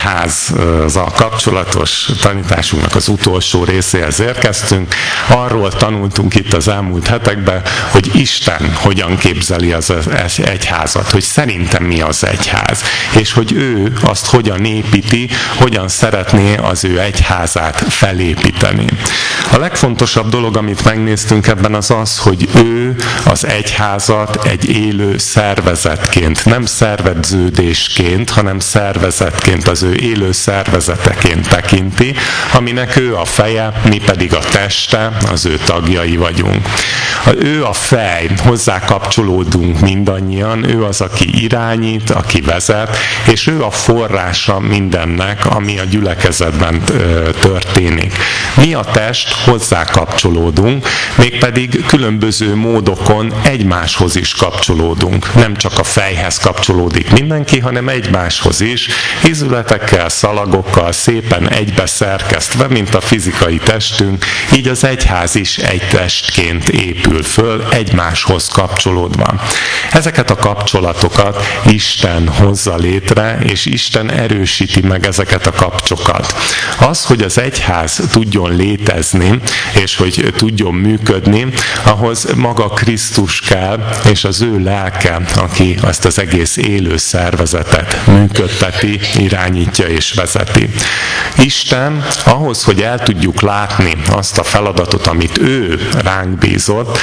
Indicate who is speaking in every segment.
Speaker 1: egyházzal kapcsolatos tanításunknak az utolsó részéhez érkeztünk. Arról tanultunk itt az elmúlt hetekben, hogy Isten hogyan képzeli az egyházat, hogy szerintem mi az egyház, és hogy ő azt hogyan építi, hogyan szeretné az ő egyházát felépíteni. A legfontosabb dolog, amit megnéztünk ebben, az az, hogy ő az egyházat egy élő szervezetként, nem szerveződésként, hanem szervezetként, az ő élő szervezeteként tekinti, aminek ő a feje, mi pedig a teste, az ő tagjai vagyunk. Ő a fej, hozzá kapcsolódunk mindannyian, ő az, aki irányít, aki vezet, és ő a forrása mindennek, ami a gyülekezetben történik. Mi a test, hozzá kapcsolódunk, mégpedig különböző módokon egymáshoz is kapcsolódunk. Nem csak a fejhez kapcsolódik mindenki, hanem egymáshoz is, ízületekkel, szalagokkal, szépen egybe szerkesztve, mint a fizikai testünk, így az egyház is egy testként épül föl, egymáshoz kapcsolódva. Ezeket a kapcsolatokat Isten hozza létre, és Isten erősíti meg ezeket a kapcsolatokat. Az, hogy az egyház tudjon létezni, és hogy tudjon működni, ahhoz maga Krisztus kell, és az ő lelke, aki ezt az egész élő szervezetet működteti, irányítja és vezeti. Isten ahhoz, hogy el tudjuk látni azt a feladatot, amit ő ránk bízott,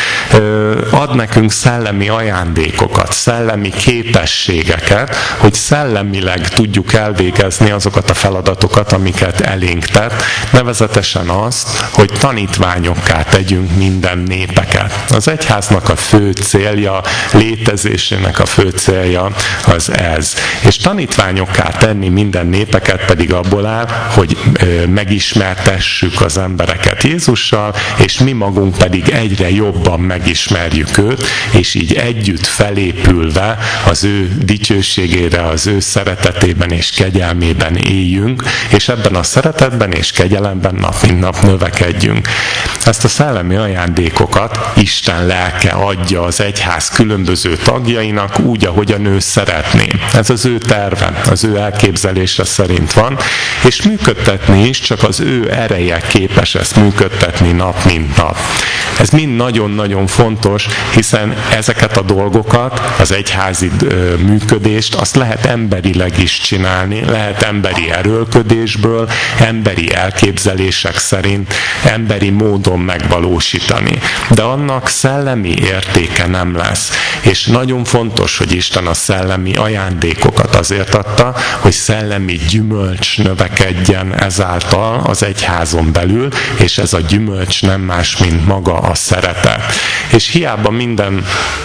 Speaker 1: ad nekünk szellemi ajándékokat, szellemi képességeket, hogy szellemileg tudjuk elvégezni azokat a feladatokat, amiket elénk tett, nevezetesen azt, hogy tanítványokká tegyünk minden népeket. Az egyháznak a fő célja, létezésének a fő célja az ez. És tanítványokká tenni minden népeket pedig abból áll, hogy megismertessük az embereket Jézussal, és mi magunk pedig egyre jobban megismerjük őt, és így együtt felépülve az ő dicsőségére, az ő szeretetében és kegyelmében éljünk, és ebben a szeretetben és kegyelemben nap mint nap növekedjünk. Ezt a szellemi ajándékokat Isten lelke adja az egyház különböző tagjainak úgy, ahogyan ő szeretné. Ez az ő terve, az ő elképzelése szerint van, és működtetni is csak az ő ereje képes ezt működtetni nap mint nap. Ez mind nagyon-nagyon fontos, hiszen ezeket a dolgokat, az egyházi működést, azt lehet emberileg is csinálni, lehet emberi erőlködésből, emberi elképzelések szerint, emberi módon megvalósítani. De annak szellemi értéke nem lesz. És nagyon fontos, hogy Isten a szellemi ajándékokat azért adta, hogy szellemi gyümölcs növekedjen ezáltal az egyházon belül, és ez a gyümölcs nem más, mint maga a szeretet. És hiába minden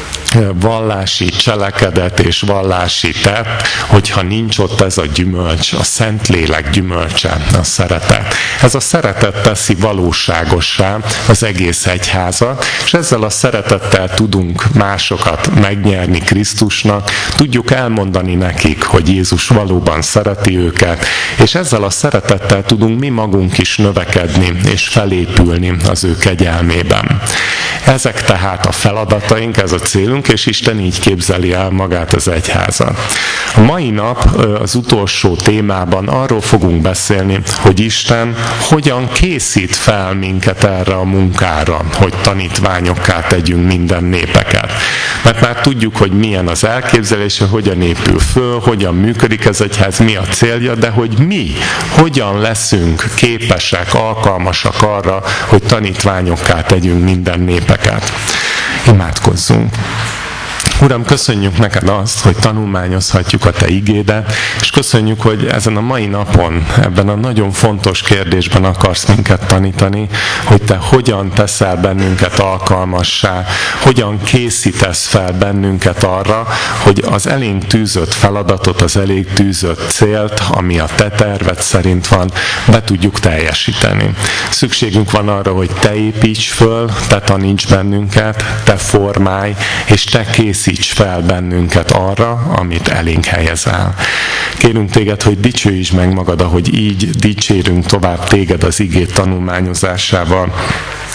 Speaker 1: vallási cselekedet és vallási tett, hogyha nincs ott ez a gyümölcs, a Szentlélek gyümölcse, a szeretet. Ez a szeretet teszi valóságossá az egész egyházat, és ezzel a szeretettel tudunk másokat megnyerni Krisztusnak, tudjuk elmondani nekik, hogy Jézus valóban szereti őket, és ezzel a szeretettel tudunk mi magunk is növekedni és felépülni az ő kegyelmében. Ezek tehát a feladataink, ez a célunk, és Isten így képzeli el magát az egyházat. A mai nap az utolsó témában arról fogunk beszélni, hogy Isten hogyan készít fel minket erre a munkára, hogy tanítványokká tegyünk minden népeket. Mert már tudjuk, hogy milyen az elképzelése, hogyan épül föl, hogyan működik ez egyház, mi a célja, de hogy mi hogyan leszünk képesek, alkalmasak arra, hogy tanítványokká tegyünk minden népeket. Imádkozzunk! Uram, köszönjük neked azt, hogy tanulmányozhatjuk a te igédet, és köszönjük, hogy ezen a mai napon, ebben a nagyon fontos kérdésben akarsz minket tanítani, hogy te hogyan teszel bennünket alkalmassá, hogyan készítesz fel bennünket arra, hogy az elénk tűzött feladatot, az elénk tűzött célt, ami a te terved szerint van, be tudjuk teljesíteni. Szükségünk van arra, hogy te építs föl, te taníts bennünket, te formálj, és te készíts fel bennünket arra, amit elénk helyezel. Kérünk téged, hogy dicsőítsd meg magad, ahogy így dicsérünk tovább téged az igét tanulmányozásával,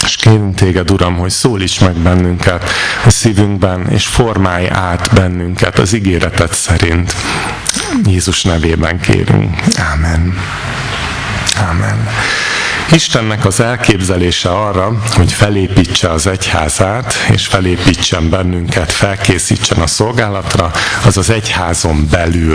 Speaker 1: És kérünk téged, Uram, hogy szólíts meg bennünket a szívünkben, és formálj át bennünket az ígéreted szerint. Jézus nevében kérünk. Ámen. Ámen. Istennek az elképzelése arra, hogy felépítse az egyházát, és felépítsen bennünket, felkészítsen a szolgálatra, az az egyházon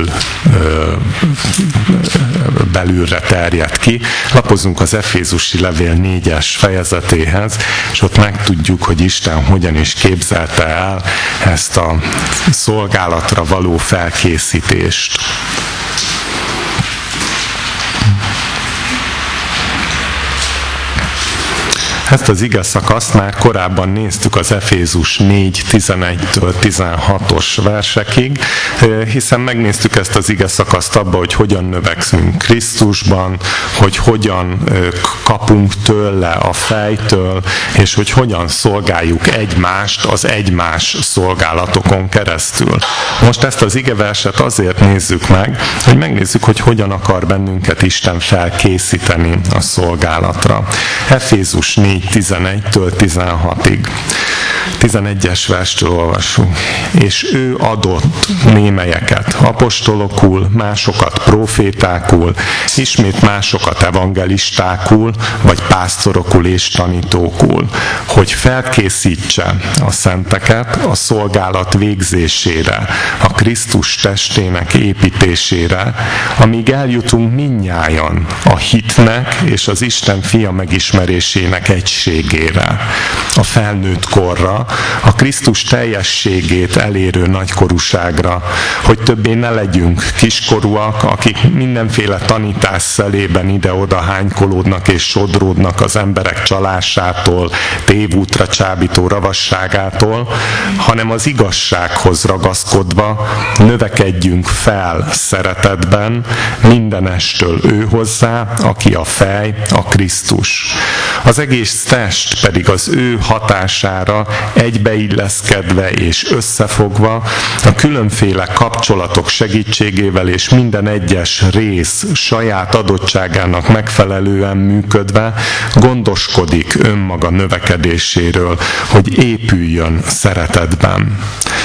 Speaker 1: belülre terjed ki. Lapozunk az Efézusi levél 4-es fejezetéhez, és ott megtudjuk, hogy Isten hogyan is képzelte el ezt a szolgálatra való felkészítést. Ezt az ige szakaszt már korábban néztük az Efézus 4:11-től 16-os versekig, hiszen megnéztük ezt az ige szakaszt abba, hogy hogyan növekszünk Krisztusban, hogy hogyan kapunk tőle a fejtől, és hogy hogyan szolgáljuk egymást az egymás szolgálatokon keresztül. Most ezt az igeverset azért nézzük meg, hogy megnézzük, hogy hogyan akar bennünket Isten felkészíteni a szolgálatra. Efézus 4:11-től 16-ig. 11-es verstől olvasunk. És ő adott némelyeket apostolokul, másokat profétákul, ismét másokat evangelistákul, vagy pásztorokul és tanítókul, hogy felkészítse a szenteket a szolgálat végzésére, a Krisztus testének építésére, amíg eljutunk mindnyájan a hitnek és az Isten fia megismerésének egységére, a felnőtt korra, a Krisztus teljességét elérő nagykorúságra, hogy többé ne legyünk kiskorúak, akik mindenféle tanítás szelében ide-oda hánykolódnak és sodródnak az emberek csalásától, tévútra csábító ravasságától, hanem az igazsághoz ragaszkodva növekedjünk fel szeretetben mindenestől ő hozzá, aki a fej, a Krisztus. Az egész test pedig az ő hatására egybeilleszkedve és összefogva, a különféle kapcsolatok segítségével és minden egyes rész saját adottságának megfelelően működve gondoskodik önmaga növekedéséről, hogy épüljön szeretetben.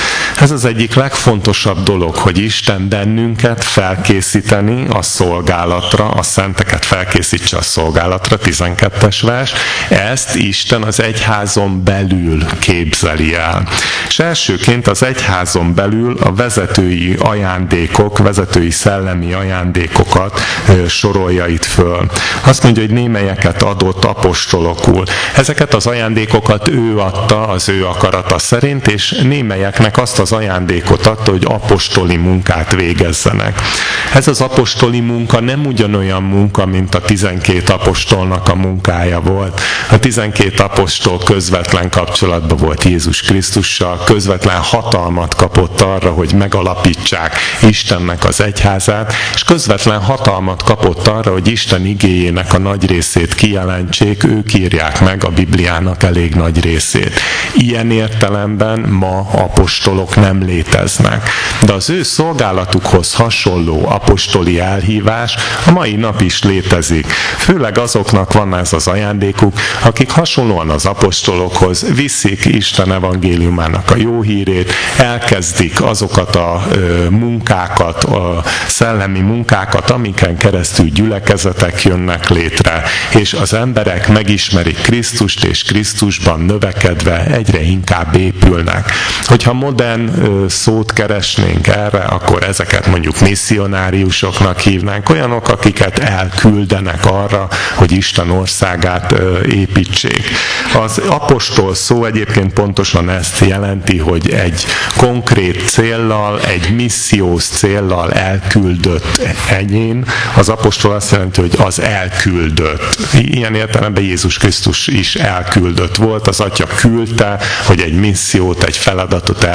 Speaker 1: Ez az egyik legfontosabb dolog, hogy Isten bennünket felkészíteni a szolgálatra, a szenteket felkészítse a szolgálatra, 12-es vers. Ezt Isten az egyházon belül képzeli el. És elsőként az egyházon belül a vezetői ajándékok, vezetői szellemi ajándékokat sorolja itt föl. Azt mondja, hogy némelyeket adott apostolokul. Ezeket az ajándékokat ő adta az ő akarata szerint, és némelyeknek azt az ajándékot adta, hogy apostoli munkát végezzenek. Ez az apostoli munka nem ugyanolyan munka, mint a 12 apostolnak a munkája volt. A 12 apostol közvetlen kapcsolatban volt Jézus Krisztussal, közvetlen hatalmat kapott arra, hogy megalapítsák Istennek az egyházát, és közvetlen hatalmat kapott arra, hogy Isten igéjének a nagy részét kijelentsék, ők írják meg a Bibliának elég nagy részét. Ilyen értelemben ma apostolok nem léteznek. De az ő szolgálatukhoz hasonló apostoli elhívás a mai nap is létezik. Főleg azoknak van ez az ajándékuk, akik hasonlóan az apostolokhoz viszik Isten evangéliumának a jó hírét, elkezdik azokat a munkákat, a szellemi munkákat, amiken keresztül gyülekezetek jönnek létre, és az emberek megismerik Krisztust, és Krisztusban növekedve egyre inkább épülnek. Hogyha modern szót keresnénk erre, akkor ezeket mondjuk misszionáriusoknak hívnánk, olyanok, akiket elküldenek arra, hogy Isten országát építsék. Az apostol szó egyébként pontosan ezt jelenti, hogy egy konkrét céllal, egy missziós céllal elküldött egyén. Az apostol azt jelenti, hogy az elküldött. Ilyen értelemben Jézus Krisztus is elküldött volt, az Atya küldte, hogy egy missziót, egy feladatot elvégezzen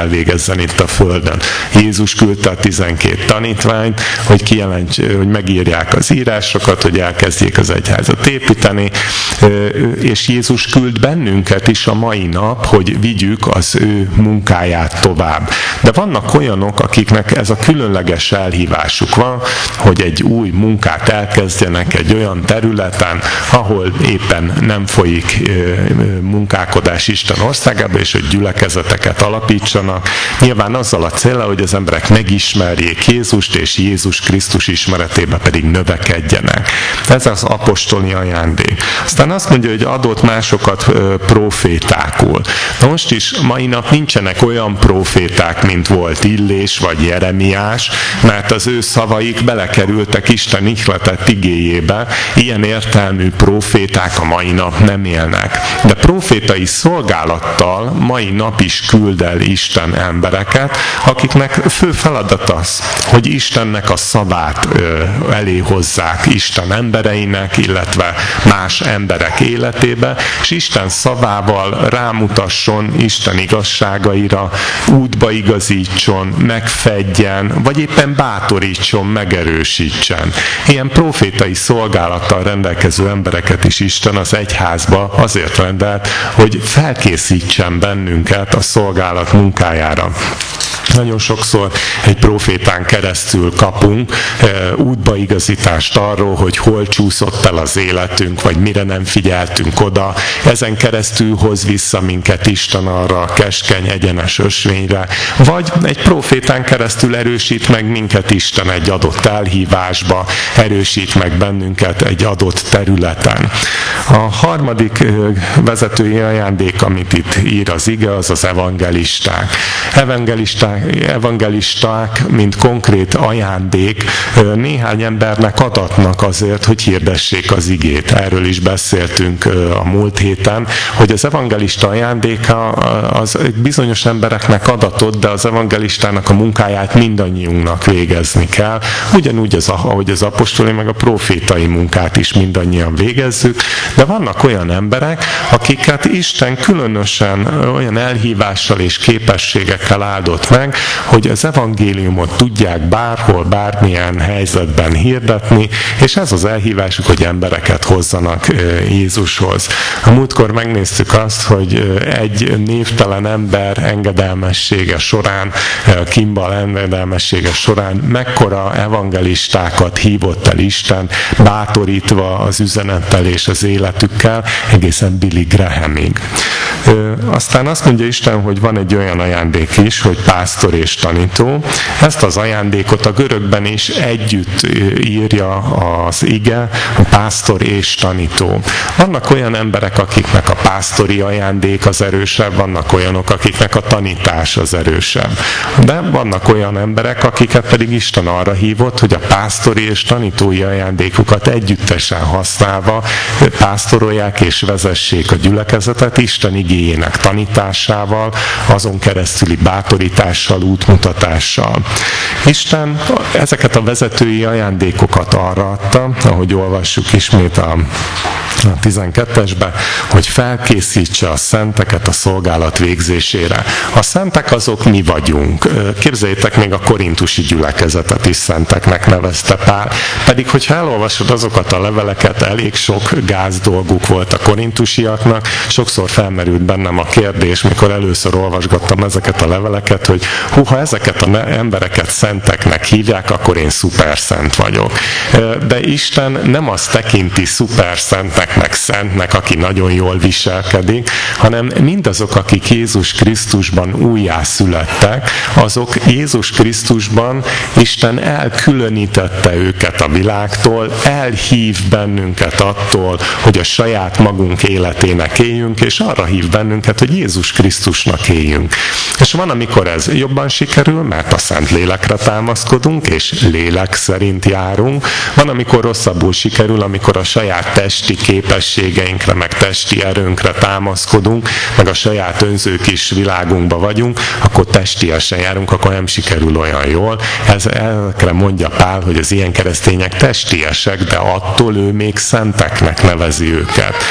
Speaker 1: létezzen itt a Földön. Jézus küldte a 12 tanítványt, hogy hogy megírják az írásokat, hogy elkezdjék az egyházat építeni, és Jézus küld bennünket is a mai nap, hogy vigyük az ő munkáját tovább. De vannak olyanok, akiknek ez a különleges elhívásuk van, hogy egy új munkát elkezdjenek egy olyan területen, ahol éppen nem folyik munkálkodás Isten országában, és hogy gyülekezeteket alapítsanak. Nyilván azzal a céllal, hogy az emberek megismerjék Jézust, és Jézus Krisztus ismeretében pedig növekedjenek. Ez az apostoli ajándék. Aztán azt mondja, hogy adott másokat profétákul. Na most is mai nap nincsenek olyan proféták, mint volt Illés vagy Jeremiás, mert az ő szavaik belekerültek Isten ihletett igéjébe. Ilyen értelmű proféták a mai nap nem élnek. De profétai szolgálattal mai nap is küld el Isten embereket, akiknek fő feladat az, hogy Istennek a szavát elé hozzák Isten embereinek, illetve más emberek életébe, és Isten szavával rámutasson Isten igazságaira, útba igazítson, megfedjen, vagy éppen bátorítson, megerősítsen. Ilyen profétai szolgálattal rendelkező embereket is Isten az egyházba azért rendelt, hogy felkészítsen bennünket a szolgálat munkájára. Nagyon sokszor egy profétán keresztül kapunk útbaigazítást arról, hogy hol csúszott el az életünk, vagy mire nem figyeltünk oda. Ezen keresztül hoz vissza minket Isten arra a keskeny, egyenes ösvényre. Vagy egy profétán keresztül erősít meg minket Isten egy adott elhívásba, erősít meg bennünket egy adott területen. A harmadik vezetői ajándék, amit itt ír az ige, az az evangelisták. Evangelisták, mint konkrét ajándék, néhány embernek adatnak azért, hogy hirdessék az igét. Erről is beszéltünk a múlt héten, hogy az evangelista ajándéka az bizonyos embereknek adatott, de az evangelistának a munkáját mindannyiunknak végezni kell. Ugyanúgy, ahogy az apostoli meg a profétai munkát is mindannyian végezzük, de vannak olyan emberek, akiket Isten különösen olyan elhívással és képességekkel áldott meg, hogy az evangéliumot tudják bárhol, bármilyen helyzetben hirdetni, és ez az elhívásuk, hogy embereket hozzanak Jézushoz. A múltkor megnéztük azt, hogy egy névtelen ember engedelmessége során, Kimball engedelmessége során mekkora evangelistákat hívott el Isten, bátorítva az üzenettel és az életükkel, egészen Billy Grahamig. Aztán azt mondja Isten, hogy van egy olyan ajándék is, hogy pásztor és tanító. Ezt az ajándékot a görögben is együtt írja az ige, a pásztor és tanító. Vannak olyan emberek, akiknek a pásztori ajándék az erősebb, vannak olyanok, akiknek a tanítás az erősebb. De vannak olyan emberek, akiket pedig Isten arra hívott, hogy a pásztori és tanítói ajándékukat együttesen használva pásztorolják és vezessék a gyülekezetet Isten igéjének tanításával, azon keresztüli bátorítással, útmutatással. Isten ezeket a vezetői ajándékokat arra adta, ahogy olvassuk ismét a 12-esbe, hogy felkészítse a szenteket a szolgálat végzésére. A szentek azok mi vagyunk. Képzeljétek, még a korintusi gyülekezetet is szenteknek nevezte Pál. Pedig, hogyha elolvasod azokat a leveleket, elég sok gáz dolguk volt a korintusiaknak. Sokszor felmerült bennem a kérdés, mikor először olvasgattam ezeket a leveleket, hogy ha ezeket az embereket szenteknek hívják, akkor én szuperszent vagyok. De Isten nem azt tekinti szuperszentnek, meg szentnek, aki nagyon jól viselkedik, hanem mindazok, akik Jézus Krisztusban újjászülettek, azok Jézus Krisztusban Isten elkülönítette őket a világtól, elhív bennünket attól, hogy a saját magunk életének éljünk, és arra hív bennünket, hogy Jézus Krisztusnak éljünk. És van, amikor ez jobban sikerül, mert a Szentlélekre támaszkodunk, és lélek szerint járunk. Van, amikor rosszabbul sikerül, amikor a saját testi képességeinkre, meg testi erőnkre támaszkodunk, meg a saját önző kis világunkba vagyunk, akkor testiesen járunk, akkor nem sikerül olyan jól. Ezekre mondja Pál, hogy az ilyen keresztények testiesek, de attól ő még szenteknek nevezi őket.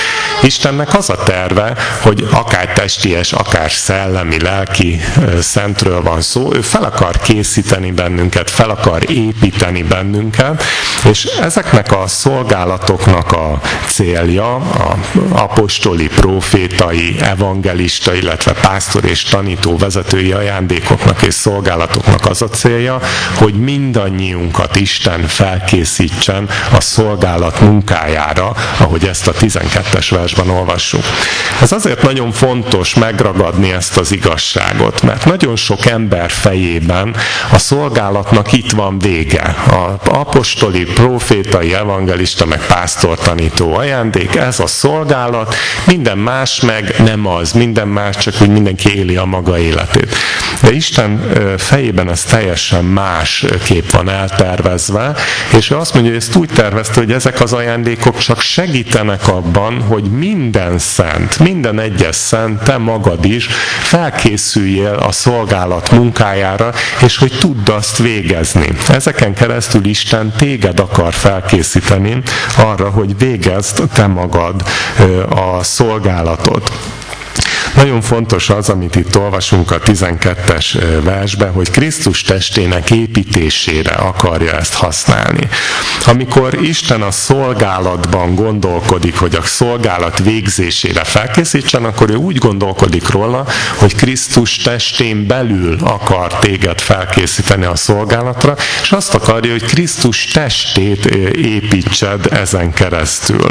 Speaker 1: Istennek az a terve, hogy akár testies, akár szellemi, lelki szentről van szó, ő fel akar készíteni bennünket, fel akar építeni bennünket, és ezeknek a szolgálatoknak a célja, a apostoli, profétai, evangelista, illetve pásztor és tanító vezetői ajándékoknak és szolgálatoknak az a célja, hogy mindannyiunkat Isten felkészítsen a szolgálat munkájára, ahogy ezt a 12-es versben olvassuk. Ez azért nagyon fontos megragadni ezt az igazságot, mert nagyon sok ember fejében a szolgálatnak itt van vége. Az apostoli, profétai, evangelista, meg pásztor tanító ajándék, ez a szolgálat, minden más meg nem az, minden más csak úgy mindenki éli a maga életét. De Isten fejében ez teljesen más kép van eltervezve, és ő azt mondja, hogy ezt úgy tervezte, hogy ezek az ajándékok csak segítenek abban, hogy minden szent, minden egyes szent, te magad is felkészüljél a szolgálat munkájára, és hogy tudd azt végezni. Ezeken keresztül Isten téged akar felkészíteni arra, hogy végezd te magad a szolgálatot. Nagyon fontos az, amit itt olvasunk a 12-es versben, hogy Krisztus testének építésére akarja ezt használni. Amikor Isten a szolgálatban gondolkodik, hogy a szolgálat végzésére felkészítsen, akkor ő úgy gondolkodik róla, hogy Krisztus testén belül akar téged felkészíteni a szolgálatra, és azt akarja, hogy Krisztus testét építsed ezen keresztül.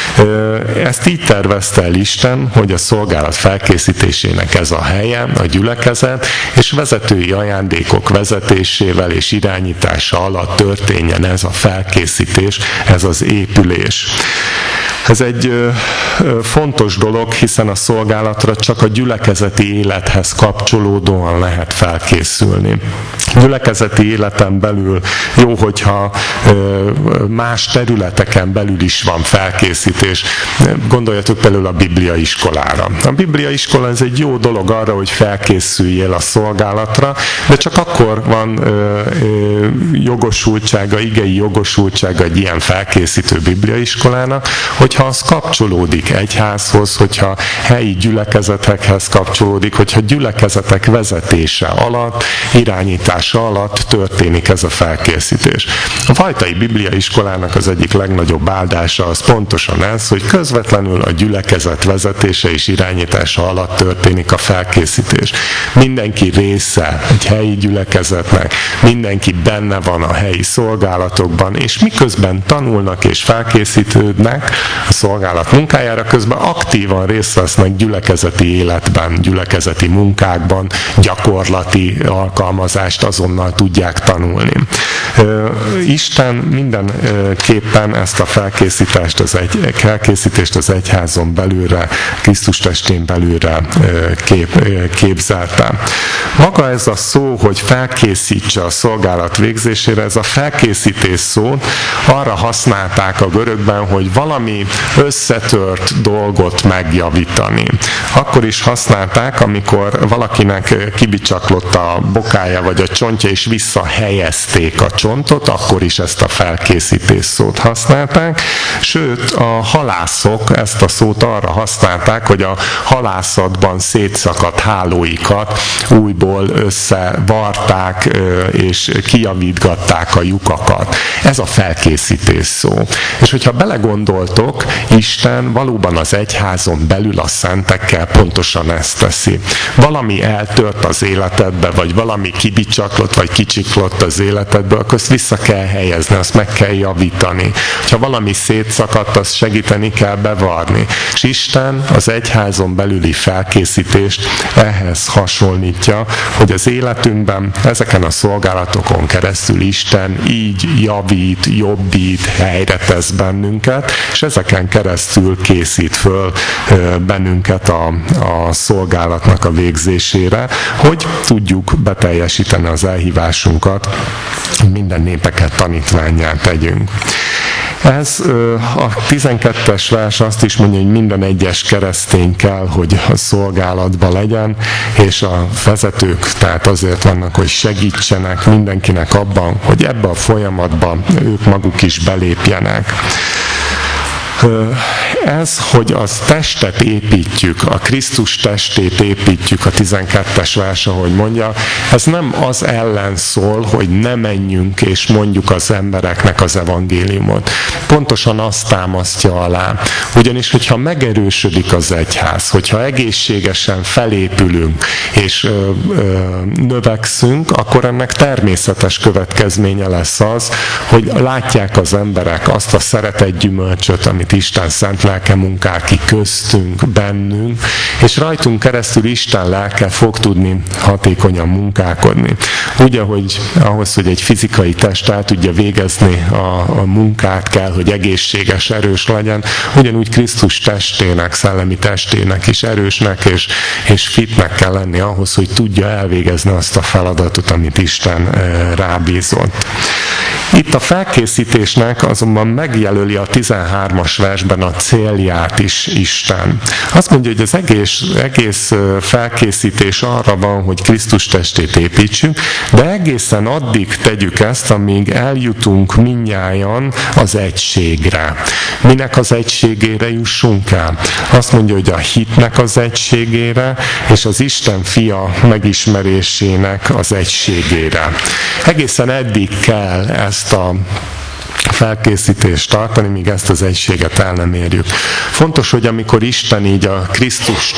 Speaker 1: Ezt így tervezte el Isten, hogy a szolgálat felkészítésének ez a helye, a gyülekezet, és vezetői ajándékok vezetésével és irányítása alatt történjen ez a felkészítés, ez az épülés. Ez egy fontos dolog, hiszen a szolgálatra csak a gyülekezeti élethez kapcsolódóan lehet felkészülni. Gyülekezeti életen belül jó, hogyha más területeken belül is van felkészítés. Gondoljatok például a bibliaiskolára. A bibliaiskola ez egy jó dolog arra, hogy felkészüljél a szolgálatra, de csak akkor van jogosultsága, igei jogosultsága egy ilyen felkészítő bibliaiskolának, hogyha az kapcsolódik egyházhoz, hogyha helyi gyülekezetekhez kapcsolódik, hogyha gyülekezetek vezetése alatt, irányítása alatt történik ez a felkészítés. A Vajtai Bibliaiskolának az egyik legnagyobb áldása az pontosan ez, hogy közvetlenül a gyülekezet vezetése és irányítása alatt történik a felkészítés. Mindenki része egy helyi gyülekezetnek, mindenki benne van a helyi szolgálatokban, és miközben tanulnak és felkészítődnek a szolgálat munkájára, közben aktívan részt vesznek gyülekezeti életben, gyülekezeti munkákban, gyakorlati alkalmazást azonnal tudják tanulni. Isten mindenképpen ezt a felkészítést az egyházon belülre, Krisztus testén belülre képzelte. Maga ez a szó, hogy felkészítse a szolgálat végzésére, ez a felkészítés szó arra használták a görögben, hogy valami összetört dolgot megjavítani. Akkor is használták, amikor valakinek kibicsaklott a bokája vagy a csontja, és visszahelyezték a csontot, akkor is ezt a felkészítés szót használták. Sőt, a halászok ezt a szót arra használták, hogy a halászatban szétszakadt hálóikat újból összevarták és kijavítgatták a lyukakat. Ez a felkészítés szó. És hogyha belegondoltok, Isten valóban az egyházon belül a szentekkel pontosan ezt teszi. Valami eltört az életedbe, vagy valami kibicsaklott, vagy kicsiklott az életedből, akkor azt vissza kell helyezni, azt meg kell javítani. Ha valami szétszakadt, azt segíteni kell bevarni. És Isten az egyházon belüli felkészítést ehhez hasonlítja, hogy az életünkben ezeken a szolgálatokon keresztül Isten így javít, jobbít, helyre tesz bennünket, és ezeken keresztül készít föl bennünket a szolgálatnak a végzésére, hogy tudjuk beteljesíteni az elhívásunkat, minden népeket tanítvánnyá tegyünk. Ez a 12-es vers azt is mondja, hogy minden egyes keresztény kell, hogy a szolgálatban legyen, és a vezetők tehát azért vannak, hogy segítsenek mindenkinek abban, hogy ebbe a folyamatban ők maguk is belépjenek. Ez, hogy az testet építjük, a Krisztus testét építjük, a 12-es vers, ahogy mondja, ez nem az ellen szól, hogy ne menjünk és mondjuk az embereknek az evangéliumot. Pontosan azt támasztja alá. Ugyanis, hogyha megerősödik az egyház, hogyha egészségesen felépülünk és növekszünk, akkor ennek természetes következménye lesz az, hogy látják az emberek azt a szeretetgyümölcsöt, amit Isten szent lelke munkál ki köztünk, bennünk, és rajtunk keresztül Isten lelke fog tudni hatékonyan munkálkodni. Úgy, ahogy ahhoz, hogy egy fizikai test el tudja végezni a munkát, kell, hogy egészséges, erős legyen, ugyanúgy Krisztus testének, szellemi testének is erősnek és fitnek kell lenni ahhoz, hogy tudja elvégezni azt a feladatot, amit Isten rábízott. Itt a felkészítésnek azonban megjelöli a 13-as versben a célját is Isten. Azt mondja, hogy az egész felkészítés arra van, hogy Krisztus testét építsünk, de egészen addig tegyük ezt, amíg eljutunk mindnyájan az egységre. Minek az egységére jussunk el? Azt mondja, hogy a hitnek az egységére, és az Isten fia megismerésének az egységére. Egészen eddig kell ezt a felkészítést tartani, míg ezt az egységet el nem érjük. Fontos, hogy amikor Isten így a Krisztus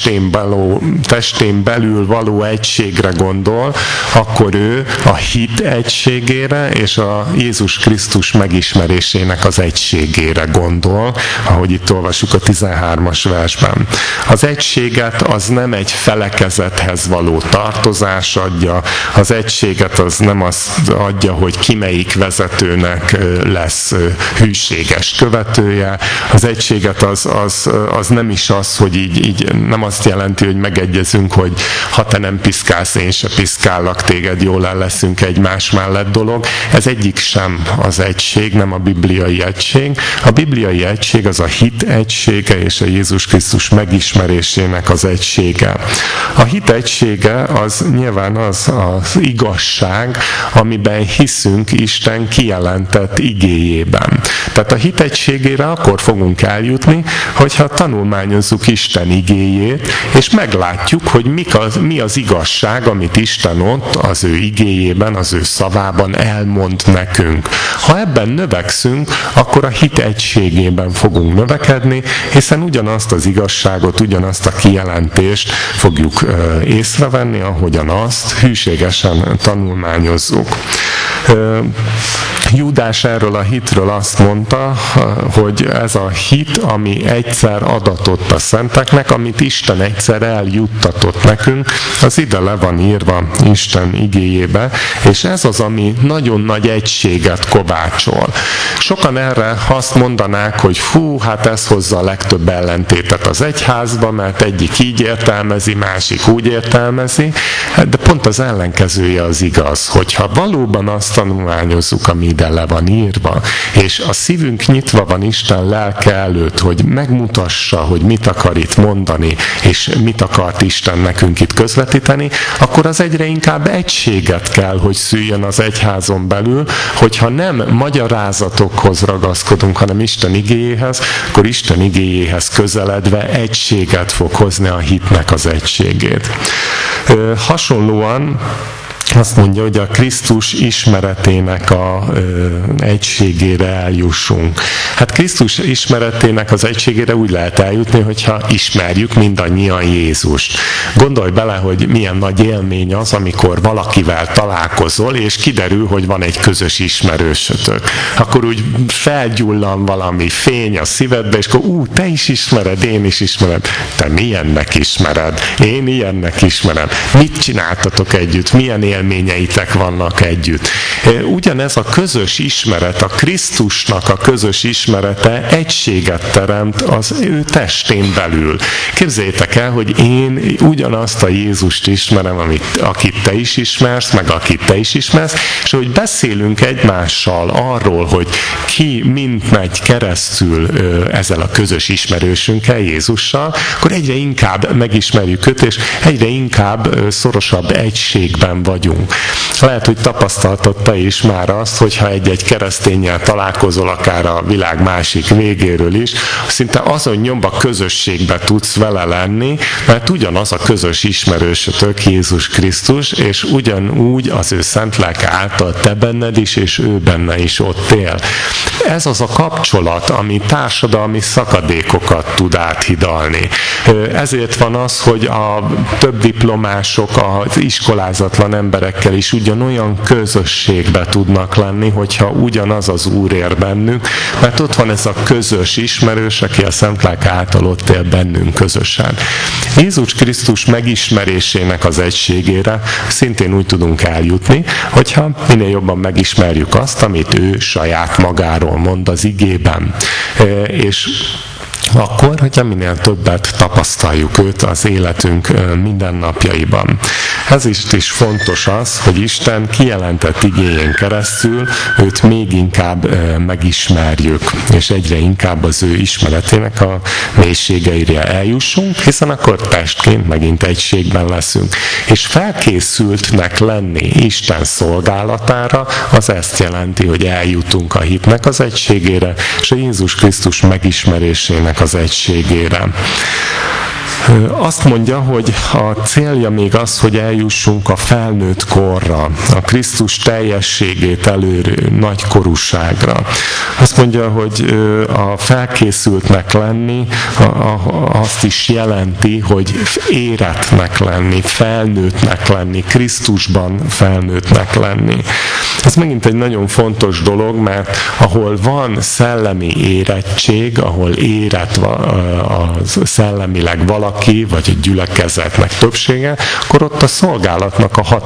Speaker 1: testén belül való egységre gondol, akkor ő a hit egységére és a Jézus Krisztus megismerésének az egységére gondol, ahogy itt olvassuk a 13-as versben. Az egységet az nem egy felekezethez való tartozás adja, az egységet az nem azt adja, hogy ki melyik vezetőnek lesz hűséges követője. Az egységet az nem is az, hogy így nem azt jelenti, hogy megegyezünk, hogy ha te nem piszkálsz, én se piszkállak téged, jól el leszünk egymás mellett dolog. Ez egyik sem az egység, nem a bibliai egység. A bibliai egység az a hit egysége és a Jézus Krisztus megismerésének az egysége. A hit egysége az nyilván az igazság, amiben hiszünk Isten kijelentett igéjében. Tehát a hit egységére akkor fogunk eljutni, hogyha tanulmányozzuk Isten igéjét, és meglátjuk, hogy mi az igazság, amit Isten ott az ő igéjében, az ő szavában elmond nekünk. Ha ebben növekszünk, akkor a hit egységében fogunk növekedni, hiszen ugyanazt az igazságot, ugyanazt a kijelentést fogjuk észrevenni, ahogyan azt hűségesen tanulmányozzuk. Júdás erről a hitről azt mondta, hogy ez a hit, ami egyszer adatott a szenteknek, amit Isten egyszer eljuttatott nekünk, az ide le van írva Isten igéjébe, és ez az, ami nagyon nagy egységet kovácsol. Sokan erre azt mondanák, hogy hát ez hozza a legtöbb ellentétet az egyházba, mert egyik így értelmezi, másik úgy értelmezi, de pont az ellenkezője az igaz, hogyha valóban azt tanulmányozzuk, ami ide le van írva, és a szívünk nyitva van Isten lelke előtt, hogy megmutassa, hogy mit akar itt mondani, és mit akart Isten nekünk itt közvetíteni, akkor az egyre inkább egységet kell, hogy szüljön az egyházon belül, hogyha nem magyarázatokhoz ragaszkodunk, hanem Isten igéjéhez, akkor Isten igéjéhez közeledve egységet fog hozni a hitnek az egységét. Hasonlóan azt mondja, hogy a Krisztus ismeretének a egységére eljussunk. Hát Krisztus ismeretének az egységére úgy lehet eljutni, hogyha ismerjük mindannyian Jézust. Gondolj bele, hogy milyen nagy élmény az, amikor valakivel találkozol, és kiderül, hogy van egy közös ismerősötök. Akkor úgy felgyullan valami fény a szívedbe, és akkor te is ismered, én is ismerem. Te milyennek ismered? Én ilyennek ismerem. Mit csináltatok együtt? Milyen élményeitek vannak együtt? Ugyanez a közös ismeret, a Krisztusnak a közös ismerete egységet teremt az ő testén belül. Képzeljétek el, hogy én ugyanazt a Jézust ismerem, akit te is ismersz, meg akit te is ismersz, és hogy beszélünk egymással arról, hogy ki mind megy keresztül ezzel a közös ismerősünkkel, Jézussal, akkor egyre inkább megismerjük őt, és egyre inkább szorosabb egységben vagyunk vagyunk. Lehet, hogy tapasztaltad te is már azt, hogyha egy kereszténnyel találkozol, akár a világ másik végéről is, szinte azon nyomba közösségbe tudsz vele lenni, mert ugyanaz a közös ismerősötök Jézus Krisztus, és ugyanúgy az ő szent lelke által te benned is, és ő benne is ott él. Ez az a kapcsolat, ami társadalmi szakadékokat tud áthidalni. Ezért van az, hogy a több diplomások az iskolázatlan emberekkel is ugyanolyan közösségbe tudnak lenni, hogyha ugyanaz az Úr ér bennük, mert ott van ez a közös ismerős, aki a szent lelke által ott él bennünk közösen. Jézus Krisztus megismerésének az egységére szintén úgy tudunk eljutni, hogyha minél jobban megismerjük azt, amit ő saját magáról mond az igében. És akkor, hogyha minél többet tapasztaljuk őt az életünk mindennapjaiban. Ez is fontos az, hogy Isten kijelentett igéjén keresztül őt még inkább megismerjük, és egyre inkább az ő ismeretének a mélységeire eljussunk, hiszen akkor testként megint egységben leszünk. És felkészültnek lenni Isten szolgálatára, az ezt jelenti, hogy eljutunk a hitnek az egységére, és a Jézus Krisztus megismerésének az egységére. Azt mondja, hogy a célja még az, hogy eljussunk a felnőtt korra, a Krisztus teljességét elérő nagy korúságra. Azt mondja, hogy a felkészültnek lenni azt is jelenti, hogy érettnek lenni, felnőttnek lenni, Krisztusban felnőttnek lenni. Ez megint egy nagyon fontos dolog, mert ahol van szellemi érettség, ahol érett szellemileg valaki, vagy egy gyülekezetnek többsége, akkor ott a szolgálatnak a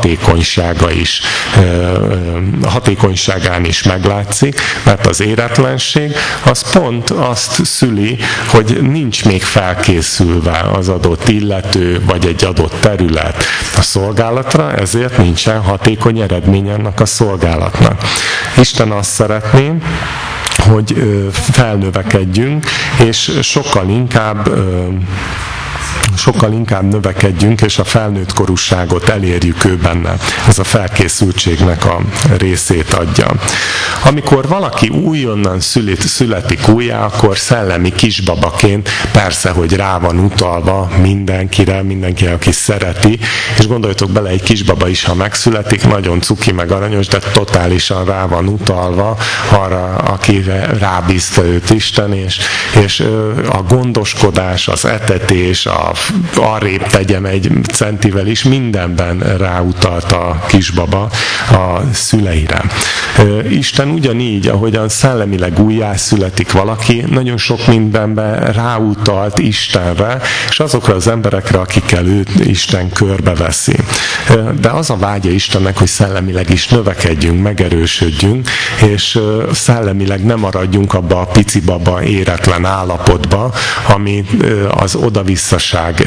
Speaker 1: hatékonyságán is meglátszik, mert az éretlenség az pont azt szüli, hogy nincs még felkészülve az adott illető, vagy egy adott terület a szolgálatra, ezért nincsen hatékony eredmény ennek a szolgálatnak. Isten azt szeretné, hogy felnövekedjünk, és sokkal inkább növekedjünk, és a felnőtt korúságot elérjük ő benne. Ez a felkészültségnek a részét adja. Amikor valaki újonnan születik újjá, akkor szellemi kisbabaként persze, hogy rá van utalva mindenkire, aki szereti, és gondoljatok bele, egy kisbaba is, ha megszületik, nagyon cuki meg aranyos, de totálisan rá van utalva arra, akire rábízta őt Isten, és a gondoskodás, az etetés, arrébb tegyem egy centivel is, mindenben ráutalt a kisbaba a szüleire. Isten ugyanígy, ahogyan szellemileg újjászületik valaki, nagyon sok mindenben ráutalt Istenre, és azokra az emberekre, akikkel őt Isten körbeveszi. De az a vágya Istennek, hogy szellemileg is növekedjünk, megerősödjünk, és szellemileg nem maradjunk abba a pici baba éretlen állapotba, ami az odavisszaság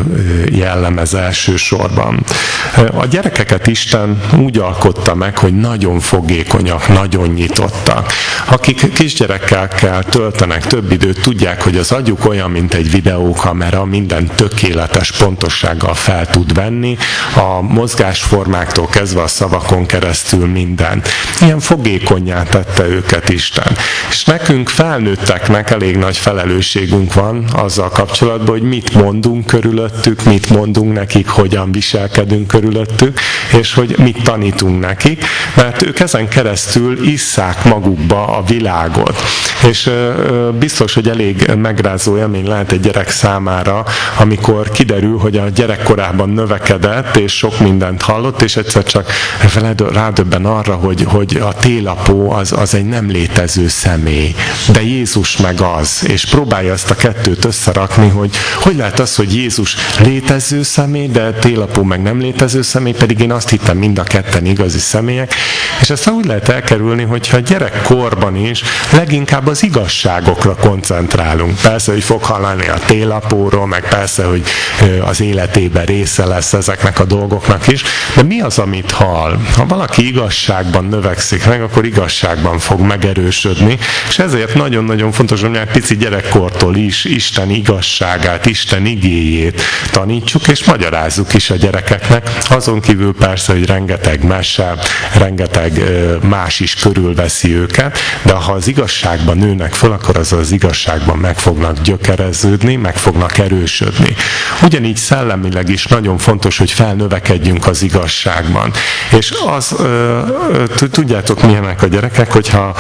Speaker 1: jellemez elsősorban. A gyerekeket Isten úgy alkotta meg, hogy nagyon fogékonyak, nagyon nyitottak. Akik kisgyerekekkel töltenek több időt, tudják, hogy az agyuk olyan, mint egy videókamera, minden tökéletes pontossággal fel tud venni, a mozgásformáktól kezdve a szavakon keresztül mindent. Ilyen fogékonnyá tette őket Isten. És nekünk felnőtteknek elég nagy felelősségünk van azzal kapcsolatban, hogy mit mondunk körülöttük, mit mondunk nekik, hogyan viselkedünk körülöttük, és hogy mit tanítunk nekik, mert ők ezen keresztül isszák magukba a világot. És biztos, hogy elég megrázó élmény lehet egy gyerek számára, amikor kiderül, hogy a gyerekkorában növekedett, és sok mindent hallott, és egyszer csak rádöbben arra, hogy a télapó az egy nem létező személy, de Jézus meg az, és próbálja ezt a kettőt összerakni, hogy lehet az, hogy Jézus létező személy, de télapó meg nem létező személy, pedig én azt hittem, mind a ketten igazi személyek, és ezt úgy lehet elkerülni, hogyha gyerekkorban is leginkább az igazságokra koncentrálunk. Persze, hogy fog hallani a télapóról, meg persze, hogy az életében része lesz ezeknek a dolgoknak, másoknak is, de mi az, amit hall? Ha valaki igazságban növekszik meg, akkor igazságban fog megerősödni, és ezért nagyon-nagyon fontos, hogy már pici gyerekkortól is Isten igazságát, Isten igéjét tanítsuk, és magyarázzuk is a gyerekeknek. Azon kívül persze, hogy rengeteg mese, rengeteg más is körülveszi őket, de ha az igazságban nőnek föl, akkor az igazságban meg fognak gyökereződni, meg fognak erősödni. Ugyanígy szellemileg is nagyon fontos, hogy felnövekedjünk az igazságban. És tudjátok milyenek a gyerekek, hogyha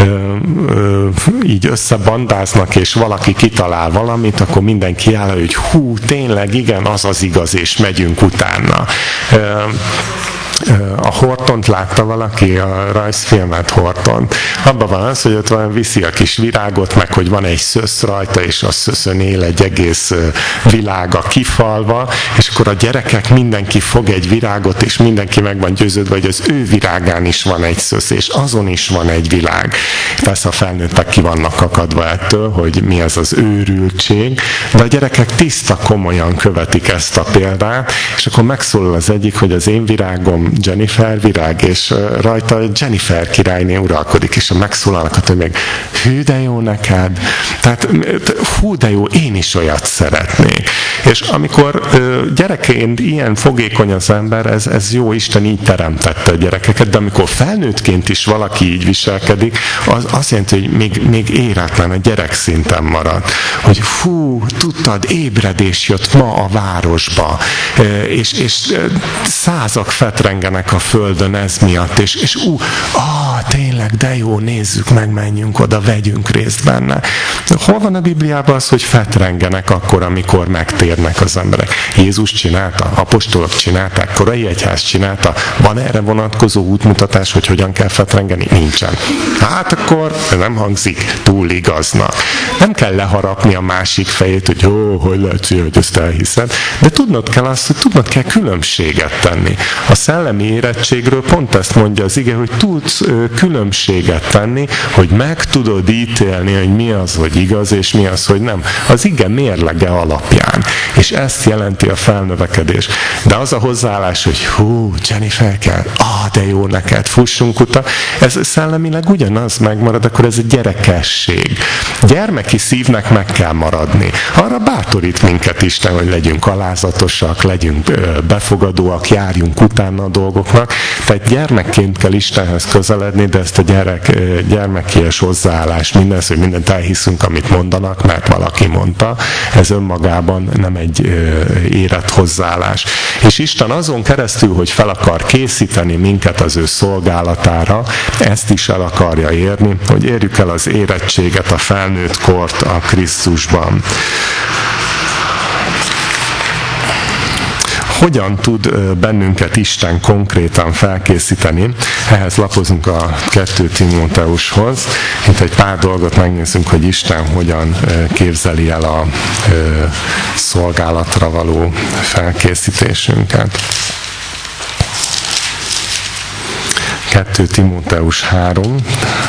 Speaker 1: így összebandáznak, és valaki kitalál valamit, akkor mindenki áll, hogy hú, tényleg, igen, az az igaz, és megyünk utána. A Hortont látta valaki, a rajzfilmet Hortont? Abban van az, hogy ott van, viszi a kis virágot, meg hogy van egy szösz rajta, és a szöszön él egy egész világa kifalva, és akkor a gyerekek, mindenki fog egy virágot, és mindenki meg van győződve, hogy az ő virágán is van egy szösz, és azon is van egy világ. Persze a felnőttek ki vannak akadva ettől, hogy mi ez az őrültség, de a gyerekek tiszta komolyan követik ezt a példát, és akkor megszólal az egyik, hogy az én virágom Jennifer virág, és rajta Jennifer királyné uralkodik, és megszólalnak, hogy még hű, de jó neked. Tehát hú, de jó, én is olyat szeretnék. És amikor gyerekként ilyen fogékony az ember, ez jó, Isten így teremtette a gyerekeket, de amikor felnőttként is valaki így viselkedik, az azt jelenti, hogy még éretlen, a gyerek szinten marad. Hogy fú, tudtad, ébredés jött ma a városba, és százak fetrengenek a földön ez miatt, és tényleg, de jó, nézzük meg, menjünk oda, vegyünk részt benne. Hol van a Bibliában az, hogy fetrengenek akkor, amikor megtérnek az emberek? Jézus csinálta, apostolok csinálták, korai egyház csinálta, van erre vonatkozó útmutatás, hogy hogyan kell fetrengeni? Nincsen. Hát akkor nem hangzik túl igaznak. Nem kell leharapni a másik fejét, hogy hogy lehet, hogy ezt elhiszed, de tudnod kell azt, hogy tudnod kell különbséget tenni. A szellemi érettségről pont ezt mondja az ige, hogy tudsz különbséget tenni, hogy meg tudod ítélni, hogy mi az, hogy igaz, és mi az, hogy nem. Az ige mérlege alapján. És ezt jelenti a felnövekedés. De az a hozzáállás, hogy Jennifer kell, de jó neked, fussunk utána, ez szellemileg ugyanaz megmarad, akkor ez egy gyerekesség. Gyermeki szívnek meg kell maradni. Arra bátorít minket Isten, hogy legyünk alázatosak, legyünk befogadóak, járjunk utána a dolgoknak. Tehát gyermekként kell Istenhez közeledni, de ezt a gyermekies hozzáállás, hogy mindent elhiszünk, amit mondanak, mert valaki mondta, ez önmagában nem egy érett hozzáállás. És Isten azon keresztül, hogy fel akar készíteni minket az ő szolgálatára, ezt is el akarja érni, hogy érjük el az érettséget, a felnőtt kort a Krisztusban. Hogyan tud bennünket Isten konkrétan felkészíteni? Ehhez lapozunk a 2 Timóteushoz. Itt egy pár dolgot megnézzünk, hogy Isten hogyan képzeli el a szolgálatra való felkészítésünket. 2 Timóteus 3,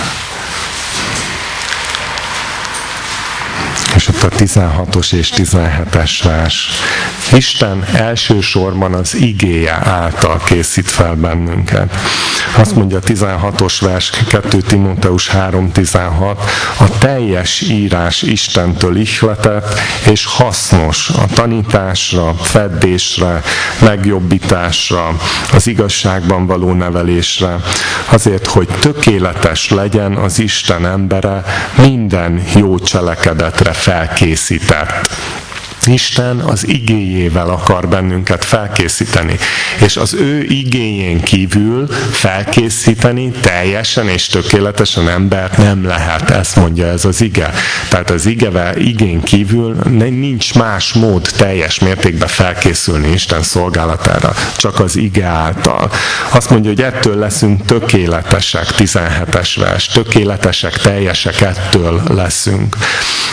Speaker 1: és ott a 16-os és 17-es vers. Isten elsősorban az igéje által készít fel bennünket. Azt mondja a 16-os vers, 2 Timóteus 3:16, a teljes írás Istentől ihletett és hasznos a tanításra, feddésre, megjobbításra, az igazságban való nevelésre, azért, hogy tökéletes legyen az Isten embere, minden jó cselekedetre felkészített. Isten az igéjével akar bennünket felkészíteni, és az ő igéjén kívül felkészíteni teljesen és tökéletesen embert nem lehet, ezt mondja ez az ige. Tehát az igén kívül nincs más mód teljes mértékben felkészülni Isten szolgálatára, csak az ige által. Azt mondja, hogy ettől leszünk tökéletesek, 17-es vers, tökéletesek, teljesek, ettől leszünk.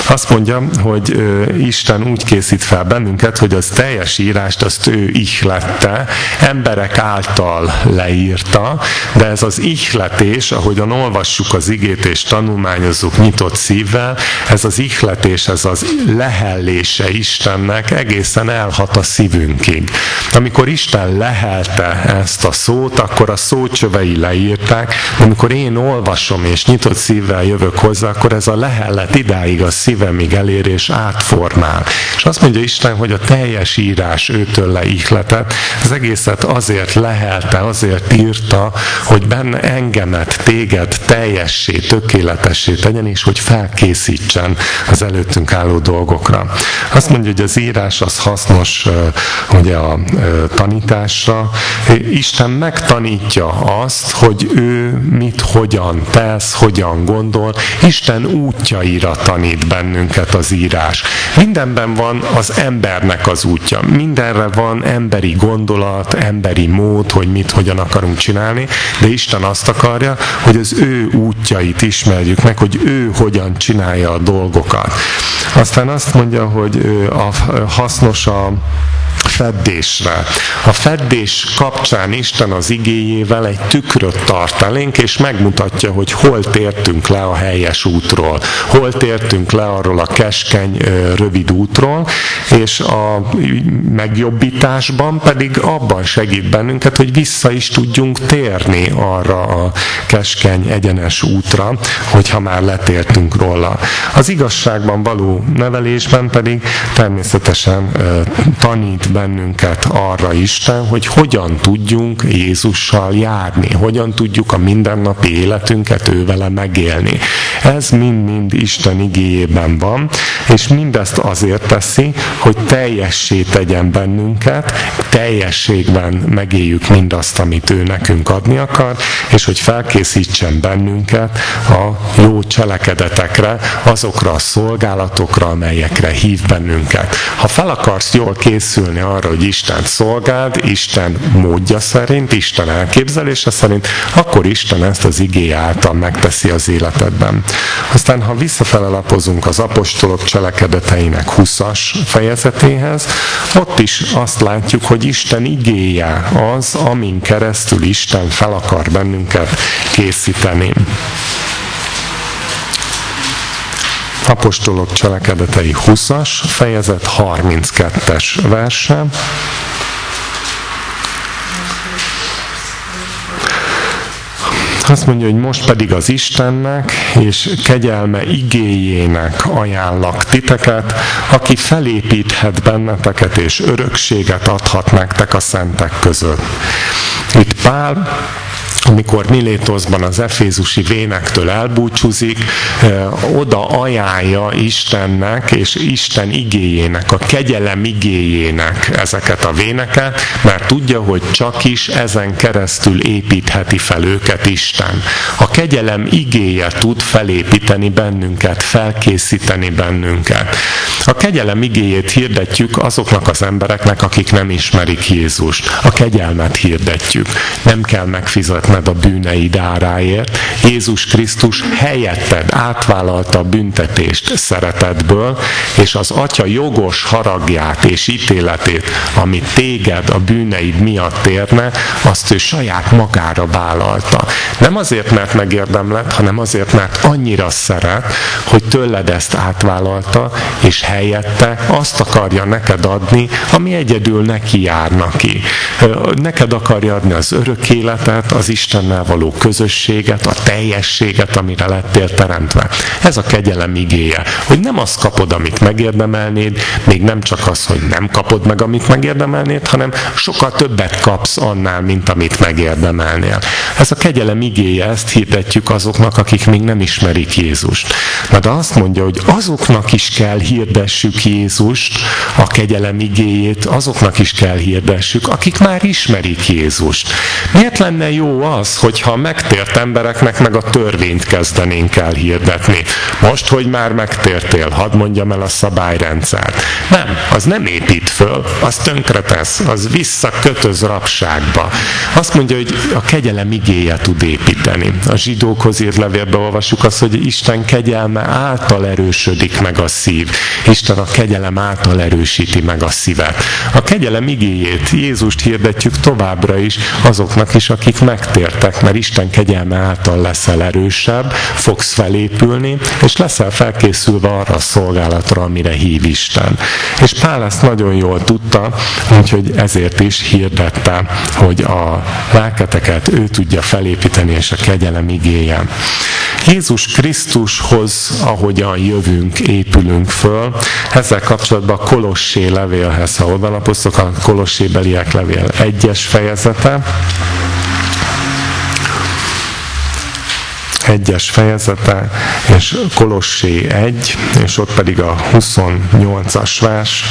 Speaker 1: Azt mondja, hogy Isten úgy készít fel bennünket, hogy az teljes írást azt ő ihlette, emberek által leírta, de ez az ihletés, ahogyan olvassuk az igét és tanulmányozzuk nyitott szívvel, ez az ihletés, ez az lehellése Istennek egészen elhat a szívünkig. Amikor Isten lehelte ezt a szót, akkor a szócsövei leírták, amikor én olvasom és nyitott szívvel jövök hozzá, akkor ez a lehellet idáig a szívemig elér és átformál. És azt mondja Isten, hogy a teljes írás őtől leihletett, az egészet azért lehelte, azért írta, hogy benne engemet, téged teljessé, tökéletessé tegyen, és hogy felkészítsen az előttünk álló dolgokra. Azt mondja, hogy az írás az hasznos ugye a tanításra. Isten megtanítja azt, hogy ő mit, hogyan tesz, hogyan gondol. Isten útjaira tanít bennünket az írás. Mindenben van az embernek az útja. Mindenre van emberi gondolat, emberi mód, hogy mit, hogyan akarunk csinálni, de Isten azt akarja, hogy az ő útjait ismerjük meg, hogy ő hogyan csinálja a dolgokat. Aztán azt mondja, hogy hasznos a feddésre. A feddés kapcsán Isten az igéjével egy tükröt tart elénk, és megmutatja, hogy hol tértünk le a helyes útról, hol tértünk le arról a keskeny, rövid útról, és a megjobbításban pedig abban segít bennünket, hogy vissza is tudjunk térni arra a keskeny, egyenes útra, hogyha már letértünk róla. Az igazságban való nevelésben pedig természetesen tanít bennünket arra Isten, hogy hogyan tudjunk Jézussal járni, hogyan tudjuk a mindennapi életünket ővele megélni. Ez mind-mind Isten igéjében van, és mindezt azért teszi, hogy teljessé tegyen bennünket, teljességben megéljük mindazt, amit ő nekünk adni akar, és hogy felkészítsen bennünket a jó cselekedetekre, azokra a szolgálatokra, amelyekre hív bennünket. Ha fel akarsz jól készülni arra, hogy Isten szolgáld, Isten módja szerint, Isten elképzelése szerint, akkor Isten ezt az igéje által megteszi az életedben. Aztán, ha visszafele lapozunk az apostolok cselekedeteinek 20-as fejezetéhez, ott is azt látjuk, hogy Isten igéje az, amin keresztül Isten fel akar bennünket készíteni. Apostolok cselekedetei 20-as fejezet 32-es verse. Azt mondja, hogy most pedig az Istennek és kegyelme igéjének ajánlak titeket, aki felépíthet benneteket és örökséget adhat nektek a szentek között. Itt Pál, amikor Milétoszban az efézusi vénektől elbúcsúzik, oda ajánlja Istennek és Isten igéjének, a kegyelem igéjének ezeket a véneket, mert tudja, hogy csak is ezen keresztül építheti fel őket Isten. A kegyelem igéje tud felépíteni bennünket, felkészíteni bennünket. A kegyelem igéjét hirdetjük azoknak az embereknek, akik nem ismerik Jézust. A kegyelmet hirdetjük. Nem kell megfizetned a bűneid áráért. Jézus Krisztus helyetted átvállalta a büntetést szeretetből, és az Atya jogos haragját és ítéletét, ami téged a bűneid miatt érne, azt ő saját magára vállalta. Nem azért, mert megérdemled, hanem azért, mert annyira szeret, hogy tőled ezt átvállalta, és helyette azt akarja neked adni, ami egyedül neki jár neki. Neked akarja adni az örök életet, az Istennel való közösséget, a teljességet, amire lettél teremtve. Ez a kegyelem igéje, hogy nem azt kapod, amit megérdemelnéd, még nem csak az, hogy nem kapod meg, amit megérdemelnéd, hanem sokkal többet kapsz annál, mint amit megérdemelnél. Ez a kegyelem igéje, ezt hirdetjük azoknak, akik még nem ismerik Jézust. De azt mondja, hogy azoknak is kell hirdessük Jézust, a kegyelem igéjét, azoknak is kell hirdessük, akik már ismerik Jézust. Miért lenne jó az, hogyha a megtért embereknek meg a törvényt kezdenénk el hirdetni? Most, hogy már megtértél, hadd mondjam el a szabályrendszert. Nem, az nem épít föl, az tönkretesz, az visszakötöz rabságba. Azt mondja, hogy a kegyelem igéje tud építeni. A zsidókhoz írt levélbe olvassuk azt, hogy Isten kegyelme által erősödik meg a szív. Isten a kegyelem által erősíti meg a szívet. A kegyelem igéjét, Jézust hirdetjük továbbra is azoknak is, akik megtértek, mert Isten kegyelme által leszel erősebb, fogsz felépülni, és leszel felkészülve arra a szolgálatra, amire hív Isten. És Pál ezt nagyon jól tudta, úgyhogy ezért is hirdette, hogy a lelketeket ő tudja felépíteni, és a kegyelem igéje. Jézus Krisztushoz, ahogyan jövünk, épülünk föl. Ezzel kapcsolatban a Kolossé levélhez, ha odalapoztok, a Kolossébeliek levél 1-es fejezete. 1-es fejezete, és Kolossé 1, és ott pedig a 28-as vers.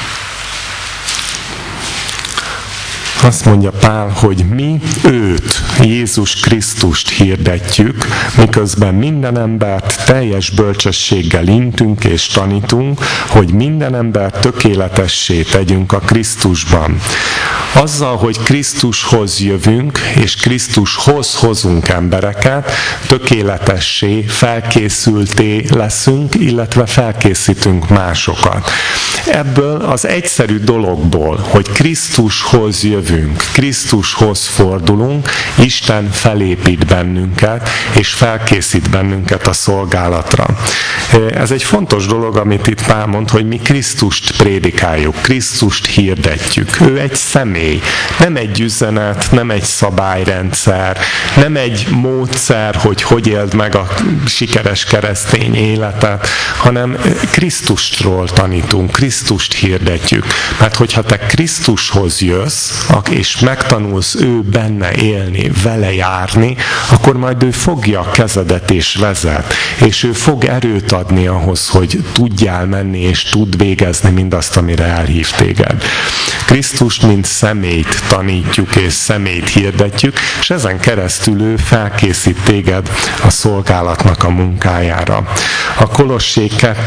Speaker 1: Azt mondja Pál, hogy mi őt, Jézus Krisztust hirdetjük, miközben minden embert teljes bölcsességgel intünk és tanítunk, hogy minden embert tökéletessé tegyünk a Krisztusban. Azzal, hogy Krisztushoz jövünk, és Krisztushoz hozunk embereket, tökéletessé, felkészülté leszünk, illetve felkészítünk másokat. Ebből az egyszerű dologból, hogy Krisztushoz jövünk, Krisztushoz fordulunk, Isten felépít bennünket, és felkészít bennünket a szolgálatra. Ez egy fontos dolog, amit itt Pál mond, hogy mi Krisztust prédikáljuk, Krisztust hirdetjük. Ő egy személy, nem egy üzenet, nem egy szabályrendszer, nem egy módszer, hogy éld meg a sikeres keresztény életet, hanem Krisztustról tanítunk, Krisztust hirdetjük. Mert hogyha te Krisztushoz jössz, és megtanulsz ő benne élni, vele járni, akkor majd ő fogja a kezedet és vezet, és ő fog erőt adni ahhoz, hogy tudjál menni, és tud végezni mindazt, amire elhív téged. Krisztust, mint személyt tanítjuk, és személyt hirdetjük, és ezen keresztül ő felkészít téged a szolgálatnak a munkájára. A Kolossé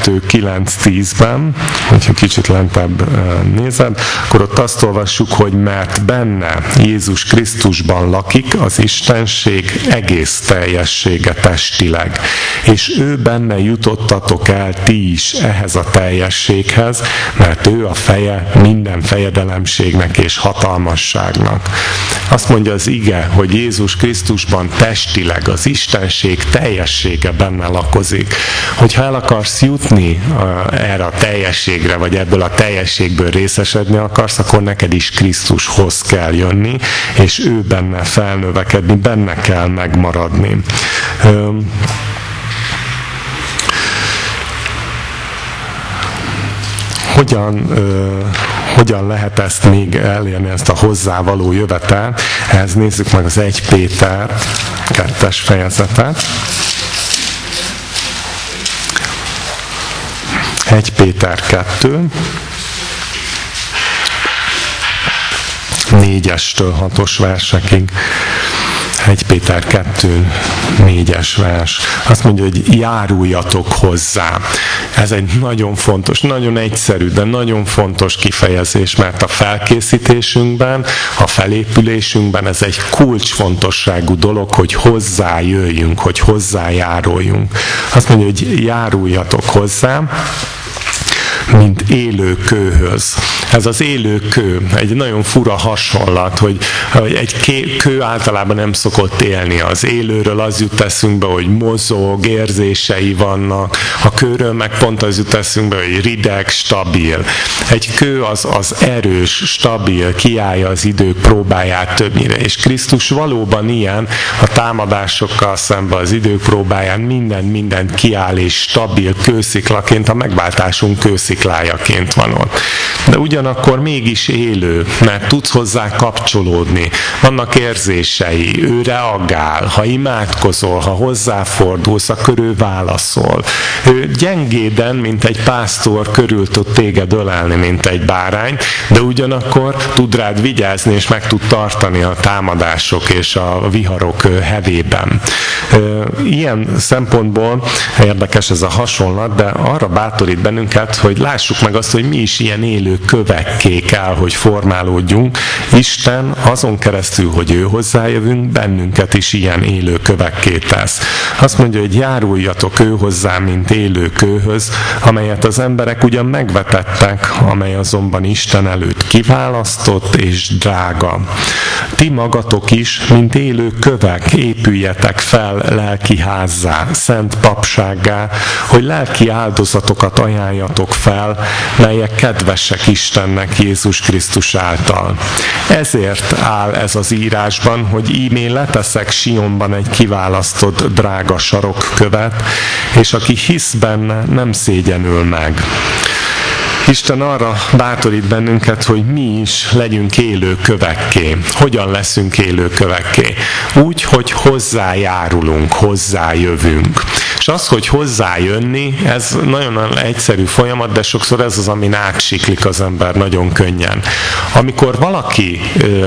Speaker 1: 2:9-10-ben, hogyha kicsit lentebb nézed, akkor ott azt olvassuk, hogy mert benne, Jézus Krisztusban lakik az Istenség egész teljessége testileg, és ő benne jutottatok el ti is ehhez a teljességhez, mert ő a feje minden fejedelemségnek és hatalmasságnak. Azt mondja az ige, hogy Jézus Krisztusban testileg az Istenség teljessége benne lakozik. Hogyha el akarsz jutni erre a teljességre, vagy ebből a teljességből részesedni akarsz, akkor neked is Krisztushoz kell jönni, és ő benne felnövekedni, benne kell megmaradni. Hogyan lehet ezt még elérni, ezt a hozzávaló jövetelt? Ehhez nézzük meg az 1 Péter 2-es fejezetet. 1 Péter 2, 4-estől 6-os versekig. 1 Péter 2, 4-es vers. Azt mondja, hogy járuljatok hozzá. Ez egy nagyon fontos, nagyon egyszerű, de nagyon fontos kifejezés, mert a felkészítésünkben, a felépülésünkben ez egy kulcsfontosságú dolog, hogy hozzájöjjünk, hogy hozzájáruljunk. Azt mondja, hogy járuljatok hozzá, mint élő kőhöz. Ez az élő kő, egy nagyon fura hasonlat, hogy egy kő általában nem szokott élni. Az élőről az jut eszünkbe, hogy mozog, érzései vannak, a kőről meg pont az jut eszünkbe, hogy rideg, stabil. Egy kő az erős, stabil, kiállja az idők próbáját többnyire, és Krisztus valóban ilyen, a támadásokkal szemben az idők próbáján mindent kiáll és stabil kősziklaként, a megváltásunk kősziklájaként van ott. de ugyanakkor mégis élő, mert tudsz hozzá kapcsolódni. Vannak érzései, ő reagál, ha imádkozol, ha hozzáfordulsz, akkor ő válaszol. Ő gyengéden, mint egy pásztor körül tud téged ölelni, mint egy bárány, de ugyanakkor tud rád vigyázni, és meg tud tartani a támadások és a viharok hevében. Ilyen szempontból érdekes ez a hasonlat, de arra bátorít bennünket, hogy lássuk meg azt, hogy mi is ilyen élő kövekké kell, hogy formálódjunk. Isten azon keresztül, hogy ő hozzájövünk, bennünket is ilyen élő kövekké tesz. Azt mondja, hogy járuljatok ő hozzá, mint élő kőhöz, amelyet az emberek ugyan megvetettek, amely azonban Isten előtt kiválasztott és drága. Ti magatok is, mint élő kövek, épüljetek fel lelki házzá, szent papsággá, hogy lelki áldozatokat ajánljatok fel, melyek kedvesek Istennek Jézus Krisztus által. Ezért áll ez az írásban, hogy íme leteszek Sionban egy kiválasztott drága sarokkövet, és aki hisz benne, nem szégyenül meg. Isten arra bátorít bennünket, hogy mi is legyünk élő kövekké. Hogyan leszünk élő kövekké? Úgy, hogy hozzájárulunk, hozzájövünk. És az, hogy hozzájönni, ez nagyon egyszerű folyamat, de sokszor ez az, amin átsiklik az ember nagyon könnyen. Amikor valaki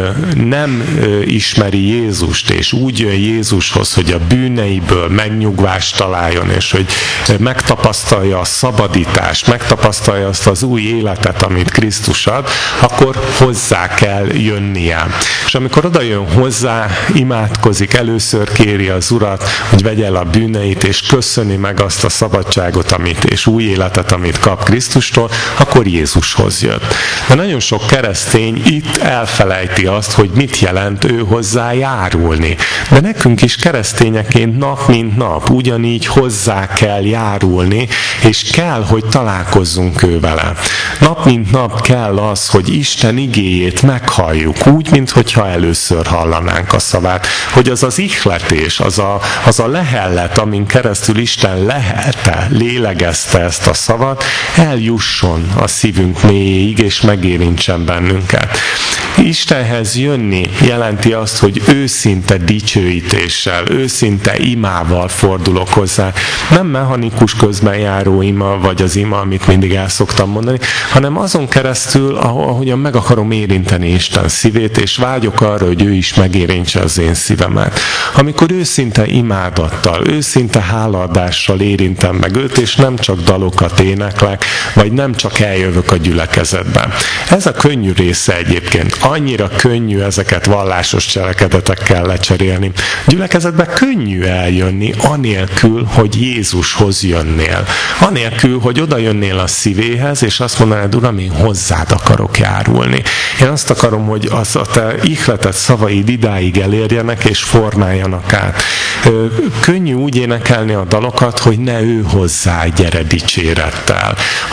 Speaker 1: nem ismeri Jézust, és úgy jön Jézushoz, hogy a bűneiből megnyugvást találjon, és hogy megtapasztalja a szabadítást, megtapasztalja azt az új életet, amit Krisztus ad, akkor hozzá kell jönnie. És amikor oda jön hozzá, imádkozik, először kéri az Urat, hogy vegye el a bűneit, és köszöni meg azt a szabadságot, és új életet, amit kap Krisztustól, akkor Jézushoz jött. De nagyon sok keresztény itt elfelejti azt, hogy mit jelent ő hozzá járulni. De nekünk is keresztényeként nap mint nap ugyanígy hozzá kell járulni, és kell, hogy találkozzunk ő vele. Nap mint nap kell az, hogy Isten igéjét meghalljuk, úgy, minthogyha először hallanánk a szavát, hogy az az ihletés, az a lehellet, amin keresztül Isten lehelte, lélegezte ezt a szavat, eljusson a szívünk mélyéig, és megérintsen bennünket. Istenhez jönni jelenti azt, hogy őszinte dicsőítéssel, őszinte imával fordulok hozzá. Nem mechanikus közben járó ima, vagy az ima, amit mindig el szoktam mondani, hanem azon keresztül, ahogyan meg akarom érinteni Isten szívét, és vágyok arra, hogy ő is megérintse az én szívemet. Amikor őszinte imádattal, őszinte hálaadással érintem meg őt, és nem csak dalokat éneklek, vagy nem csak eljövök a gyülekezetben. Ez a könnyű része egyébként. Annyira könnyű ezeket vallásos cselekedetekkel lecserélni. Gyülekezetbe könnyű eljönni, anélkül, hogy Jézushoz jönnél. Anélkül, hogy oda jönnél a szívéhez, és azt mondanád, Uram, én hozzád akarok járulni. Én azt akarom, hogy az a te ihletett szavaid idáig elérjenek, és formáljanak át. Könnyű úgy énekelni a dalokat, hogy ne ő hozzá gyere dicsérettel.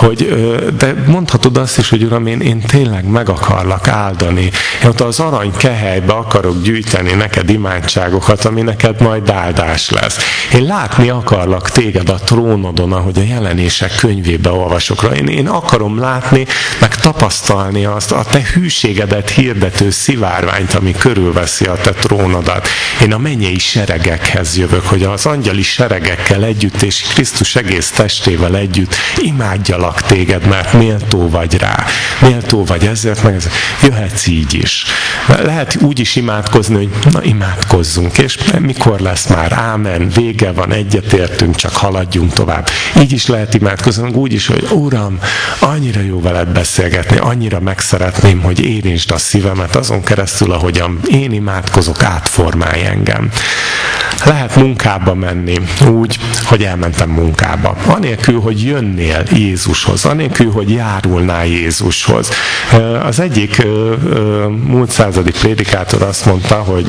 Speaker 1: De mondhatod azt is, hogy Uram, én tényleg meg akarlak áldani. Én ott az arany kehelybe akarok gyűjteni neked imádságokat, ami neked majd áldás lesz. Én látni akarlak téged a trónodon, ahogy a Jelenések könyvébe olvasok rá. Én akarom látni, meg tapasztalni azt a te hűségedet hirdető szivárványt, ami körülveszi a te trónodat. Én a mennyei seregekhez jövök, hogy az angyali seregekkel együtt, és Krisztus egész testével együtt imádjalak téged, mert méltó vagy rá. Méltó vagy ezért, meg ezért. Jöhetsz így is. Lehet úgy is imádkozni, hogy na, imádkozzunk, és mikor lesz már? Ámen, vége van, egyetértünk, csak haladjunk tovább. Így is lehet imádkozni, úgy is, hogy Uram, annyira jó veled beszélgetni, annyira megszeretném, hogy érintsd a szívemet azon keresztül, ahogyan én imádkozok, átformálj engem. Lehet munkába menni úgy, hogy elmentem munkába. Anélkül, hogy jönnél Jézushoz, anélkül, hogy járulnál Jézushoz. Az egyik múlt századi prédikátor azt mondta, hogy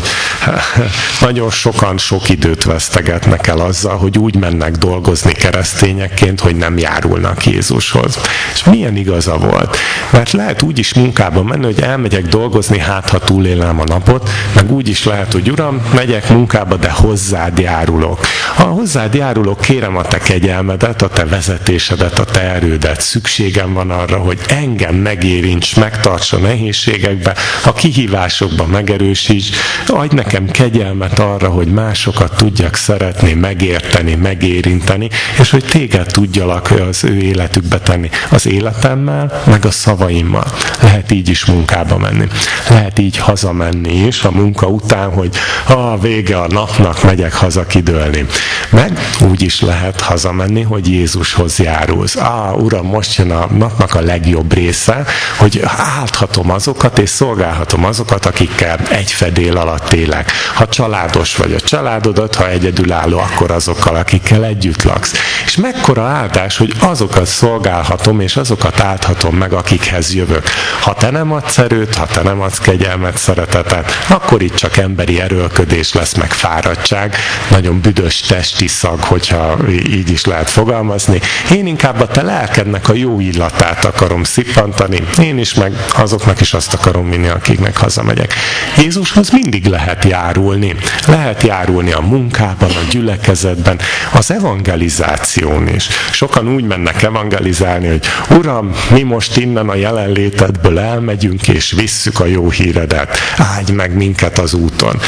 Speaker 1: nagyon sokan sok időt vesztegetnek el azzal, hogy úgy mennek dolgozni keresztényekként, hogy nem járulnak Jézushoz. És milyen igaza volt? Mert lehet úgy is munkába menni, hogy elmegyek dolgozni, hát ha túlélem a napot, meg úgy is lehet, hogy Uram, megyek munkába, de hozzád járulok. Ha hozzád járulok, kérem a te kegyelmedet, a te vezetésedet, a te erődet. Szükségem van arra, hogy engem megérints, megtarts a nehézségekbe, a kihívásokban megerősíts, adj nekem kegyelmet arra, hogy másokat tudjak szeretni, megérteni, megérinteni, és hogy téged tudjalak az ő életükbe tenni. Az életemmel, meg a szavaimmal. Lehet így is munkába menni. Lehet így hazamenni is a munka után, hogy vége a napnak, megyek haza kidőlni. Meg úgy is lehet hazamenni, hogy Jézushoz járulsz. Uram, most jön a napnak a legjobb része, hogy álthatom azokat, és szolgálhatom azokat, akikkel egy fedél alatt élek. Ha családos vagy a családodat, ha egyedülálló, akkor azokkal, akikkel együtt laksz. És mekkora áldás, hogy azokat szolgálhatom, és azokat álthatom meg, akikhez jövök. Ha te nem adsz erőt, ha te nem adsz kegyelmet, szeretetet, akkor itt csak emberi erőlködés lesz, meg fáradtság, nagyon büdös testi szag, hogyha így is lehet fogalmazni. Én inkább a te lelkednek a jó illatát akarom szippantani, én is, meg azoknak is azt akarom vinni, akiknek hazamegyek. Jézushoz mindig lehet járulni. Lehet járulni a munkában, a gyülekezetben, az evangelizáción is. Sokan úgy mennek evangelizálni, hogy Uram, mi most innen a jelenlétedből elmegyünk, és visszük a jó híredet. Áldj meg minket az úton.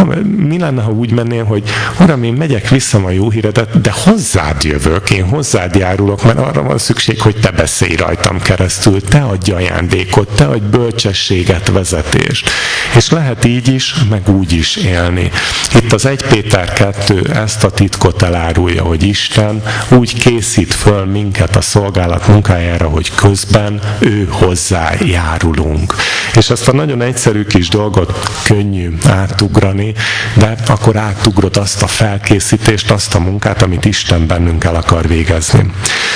Speaker 1: Mi lenne, ha úgy mennél, hogy Uram, én megyek, visszam a jó híredet, de hozzád jövök, én hozzád járulok, mert arra van szükség, hogy te beszélj rajtam keresztül, te adj ajándékot, te adj bölcsességet, vezetést. És lehet így is, meg úgy is élni. Itt az 1 Péter 2 ezt a titkot elárulja, hogy Isten úgy készít föl minket a szolgálat munkájára, hogy közben ő hozzá járulunk. És ezt a nagyon egyszerű kis dolgot könnyű átugrani, de akkor átugrod azt a felkészítést, azt a munkát, amit Isten bennünk el akar végezni.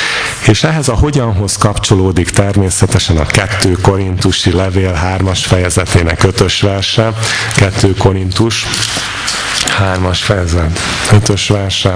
Speaker 1: És ehhez a hogyanhoz kapcsolódik természetesen a 2 Korintusi levél 3. fejezetének 5. verse, 2 Korintus 3. fejezet 5. verse.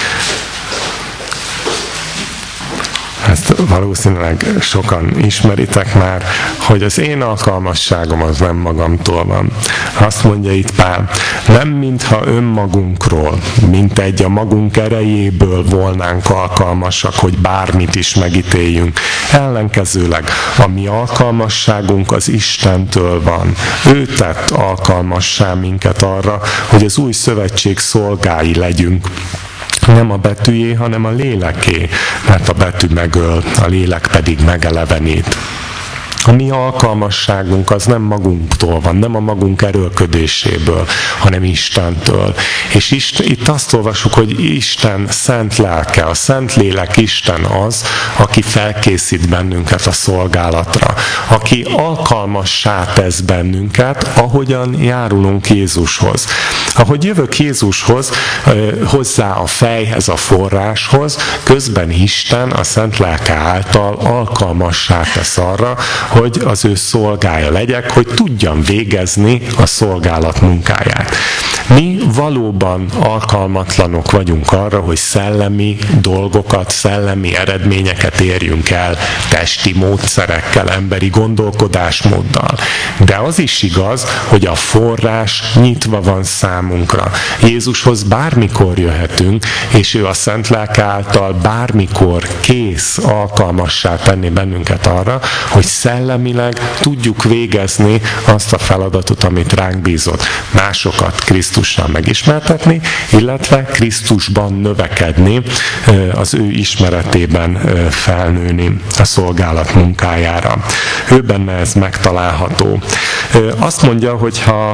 Speaker 1: Ezt valószínűleg sokan ismeritek már, hogy az én alkalmasságom az nem magamtól van. Azt mondja itt Pál, nem mintha önmagunkról, mint egy a magunk erejéből volnánk alkalmasak, hogy bármit is megítéljünk. Ellenkezőleg a mi alkalmasságunk az Istentől van. Ő tett alkalmassá minket arra, hogy az új szövetség szolgái legyünk. Nem a betűjé, hanem a léleké, mert a betű megöl, a lélek pedig megelevenít. A mi alkalmasságunk az nem magunktól van, nem a magunk erőlködéséből, hanem Istentől. És itt azt olvasjuk, hogy Isten szent lelke, a szent lélek Isten az, aki felkészít bennünket a szolgálatra, aki alkalmassá tesz bennünket, ahogyan járulunk Jézushoz. Ahogy jövök Jézushoz, hozzá a fejhez, a forráshoz, közben Isten a szent lelke által alkalmassá tesz arra, hogy az ő szolgája legyek, hogy tudjam végezni a szolgálat munkáját. Mi valóban alkalmatlanok vagyunk arra, hogy szellemi dolgokat, szellemi eredményeket érjünk el testi módszerekkel, emberi gondolkodásmóddal. De az is igaz, hogy a forrás nyitva van számunkra. Jézushoz bármikor jöhetünk, és ő a szent lelke által bármikor kész alkalmassá tenni bennünket arra, hogy szellemileg tudjuk végezni azt a feladatot, amit ránk bízott. Másokat Krisztussal megismertetni, illetve Krisztusban növekedni, az ő ismeretében felnőni a szolgálat munkájára. Ő benne ez megtalálható. Azt mondja, hogy ha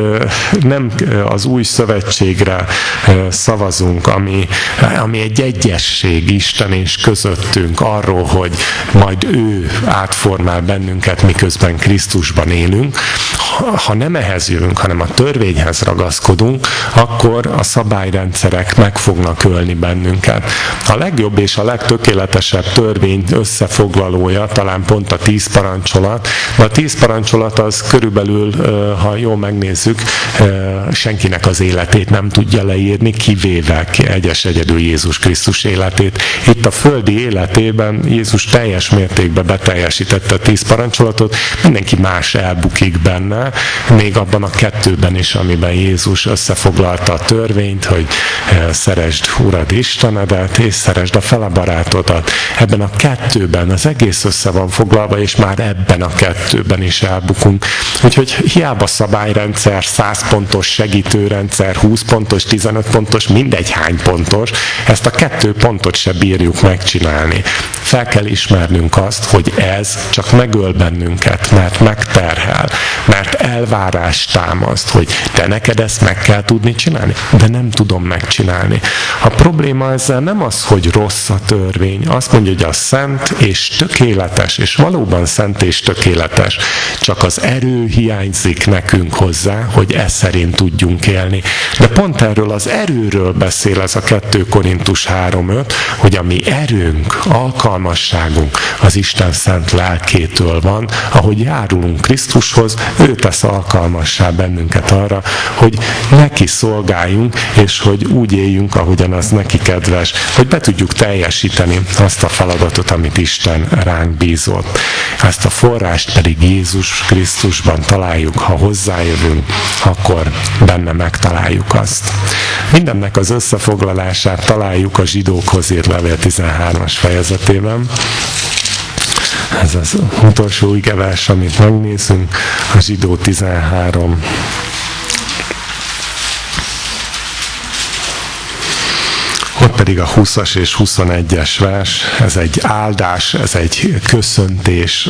Speaker 1: nem az új szövetségre szavazunk, ami egy egyesség Isten és közöttünk arról, hogy majd ő átformál bennünket, miközben Krisztusban élünk, ha nem ehhez jövünk, hanem a törvényhez ragaszkodunk, akkor a szabályrendszerek meg fognak ölni bennünket. A legjobb és a legtökéletesebb törvény összefoglalója talán pont a 10 parancsolat, de a 10 parancsolat az körülbelül, ha jól megnézzük, senki senkinek az életét nem tudja leírni, kivéve egyedül Jézus Krisztus életét. Itt a földi életében Jézus teljes mértékben beteljesítette a 10 parancsolatot, mindenki más elbukik benne, még abban a 2-ben is, amiben Jézus összefoglalta a törvényt, hogy szeresd Urad Istenedet, és szeresd a fele barátodat. Ebben a 2-ben az egész össze van foglalva, és már ebben a 2-ben is elbukunk. Úgyhogy hiába szabályrendszer, 100 pontos segítőrendszer, 20 pontos, 15 pontos, mindegy hány pontos, ezt a 2 pontot se bírjuk megcsinálni. Fel kell ismernünk azt, hogy ez csak megöl bennünket, mert megterhel, mert elvárást támaszt, hogy te neked ezt meg kell tudni csinálni, de nem tudom megcsinálni. A probléma ezzel nem az, hogy rossz a törvény, azt mondja, hogy az szent és tökéletes, és valóban szent és tökéletes, csak az erő hiányzik nekünk hozzá, hogy ez szerint tudjunk élni. De pont erről az erőről beszél ez a 2 Korintus 3:5, hogy a mi erőnk, alkalmasságunk az Isten szent lelkétől van, ahogy járulunk Krisztushoz, ő tesz alkalmassá bennünket arra, hogy neki szolgáljunk, és hogy úgy éljünk, ahogyan az neki kedves, hogy be tudjuk teljesíteni azt a feladatot, amit Isten ránk bízott. Ezt a forrást pedig Jézus Krisztusban találjuk, ha hozzájövünk, akkor benne megtaláljuk azt. Mindennek az összefoglalását találjuk a Zsidókhoz írt levél 13-as fejezetében. Ez az utolsó igevers, amit megnézünk, a Zsidó 13. Ott pedig a 20-as és 21-es vers, ez egy áldás, ez egy köszöntés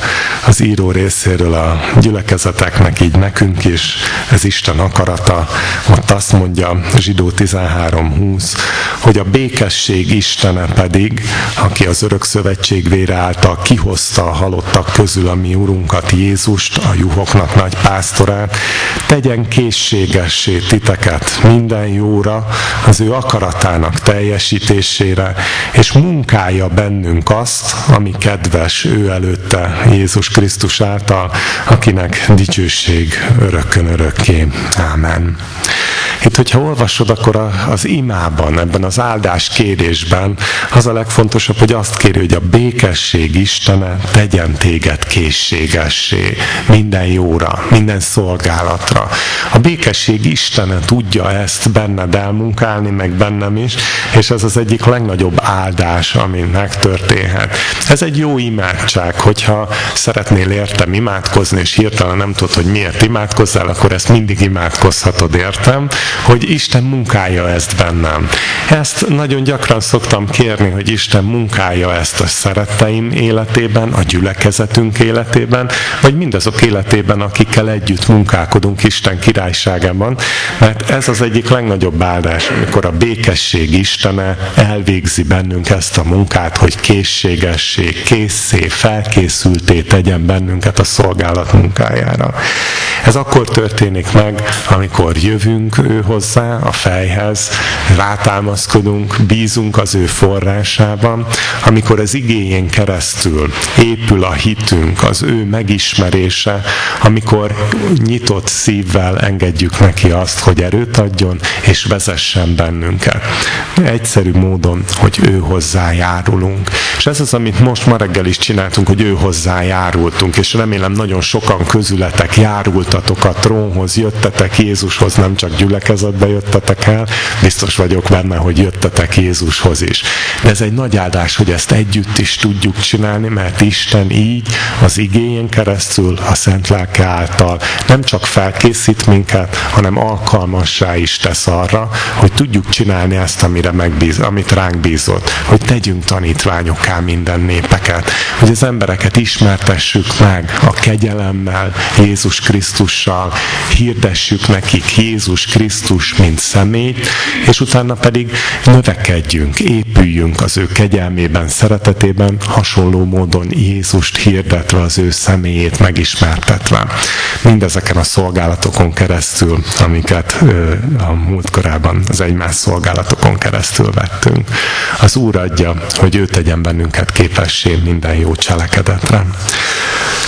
Speaker 1: az író részéről a gyülekezeteknek, így nekünk is, ez Isten akarata. Ott azt mondja Zsidó 13:20, hogy a békesség Istene pedig, aki az örök szövetség vére által kihozta a halottak közül a mi Urunkat, Jézust, a juhoknak nagy pásztorát, tegyen készségessé titeket minden jóra, az ő akaratának teljesítésére, és munkálja bennünk azt, ami kedves ő előtte, Jézus Krisztus által, akinek dicsőség örökkön örökké. Ámen. Itt, hogyha olvasod, akkor az imában, ebben az áldás kérésben az a legfontosabb, hogy azt kéri, hogy a békesség Istene tegyen téged készségessé minden jóra, minden szolgálatra. A békesség Istene tudja ezt benned elmunkálni, meg bennem is, és ez az egyik legnagyobb áldás, ami megtörténhet. Ez egy jó imádság, hogyha szeretnél értem imádkozni, és hirtelen nem tudod, hogy miért imádkozzál, akkor ezt mindig imádkozhatod, értem, hogy Isten munkálja ezt bennem. Ezt nagyon gyakran szoktam kérni, hogy Isten munkálja ezt a szeretteim életében, a gyülekezetünk életében, vagy mindazok életében, akikkel együtt munkálkodunk Isten királyságában, mert ez az egyik legnagyobb áldás, amikor a békesség Istene elvégzi bennünk ezt a munkát, hogy készségessé, készé, felkészülté tegyen bennünket a szolgálat munkájára. Ez akkor történik meg, amikor jövünk ő hozzá, a fejhez, rátámaszkodunk, bízunk az ő forrásában, amikor az igéjén keresztül épül a hitünk, az ő megismerése, amikor nyitott szívvel engedjük neki azt, hogy erőt adjon, és vezessen bennünket. Egyszerű módon, hogy ő hozzá járulunk. És ez az, amit most ma reggel is csináltunk, hogy ő hozzá járultunk, és remélem nagyon sokan közületek járultatok a trónhoz, jöttetek Jézushoz, nem csak gyülekezetbe jöttetek el, biztos vagyok benne, hogy jöttetek Jézushoz is. De ez egy nagy áldás, hogy ezt együtt is tudjuk csinálni, mert Isten így az igéjén keresztül, a Szent Lelke által nem csak felkészít minket, hanem alkalmassá is tesz arra, hogy tudjuk csinálni ezt, amit ránk bízott, hogy tegyünk tanítványokká minden népeket, hogy az embereket ismertessük meg a kegyelemmel, Jézus Krisztussal, hirdessük nekik Jézus Krisztus, mint személyt, és utána pedig növekedjünk, épüljünk az ő kegyelmében, szeretetében, hasonló módon Jézust hirdetve, az ő személyét megismertetve. Mindezeken a szolgálatokon keresztül, amiket a múltkorában az egymás szolgálatokon keresztül vettünk. Az Úr adja, hogy ő tegyen bennünket képessé minden jó cselekedetre.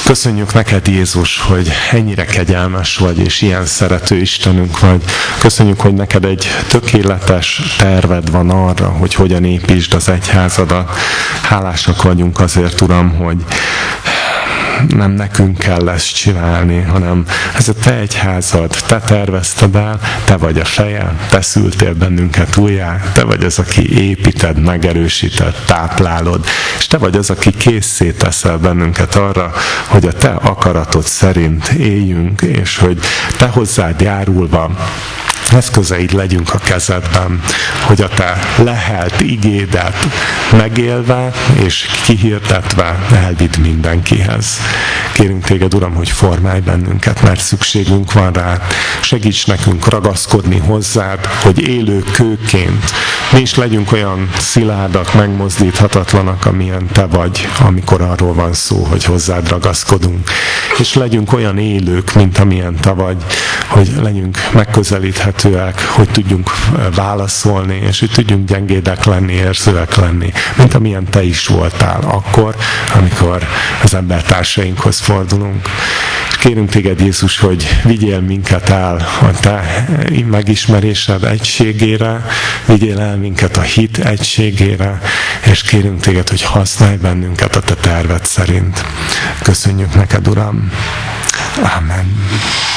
Speaker 1: Köszönjük neked, Jézus, hogy ennyire kegyelmes vagy, és ilyen szerető Istenünk vagy. Köszönjük, hogy neked egy tökéletes terved van arra, hogy hogyan építsd az egyházadat. Hálásak vagyunk azért, Uram, hogy nem nekünk kell ezt csinálni, hanem ez a te egyházad, te tervezted el, te vagy a feje, te szültél bennünket újjá, te vagy az, aki építed, megerősíted, táplálod, és te vagy az, aki készé teszel bennünket arra, hogy a te akaratod szerint éljünk, és hogy te hozzád járulva eszközeid legyünk a kezedben, hogy a te lehelt igédet megélve és kihirdetve elvidd mindenkihez. Kérünk téged, Uram, hogy formálj bennünket, mert szükségünk van rá. Segíts nekünk ragaszkodni hozzád, hogy élő kőként mi is legyünk olyan szilárdak, megmozdíthatatlanak, amilyen te vagy, amikor arról van szó, hogy hozzád ragaszkodunk. És legyünk olyan élők, mint amilyen te vagy, hogy legyünk megközelíthetőek, hogy tudjunk válaszolni, és hogy tudjunk gyengédek lenni, érzőek lenni, mint amilyen te is voltál akkor, amikor az embertársainkhoz fordulunk. És kérünk téged, Jézus, hogy vigyél minket el a te megismerésed egységére, vigyél el minket a hit egységére, és kérünk téged, hogy használj bennünket a te terved szerint. Köszönjük neked, Uram! Amen.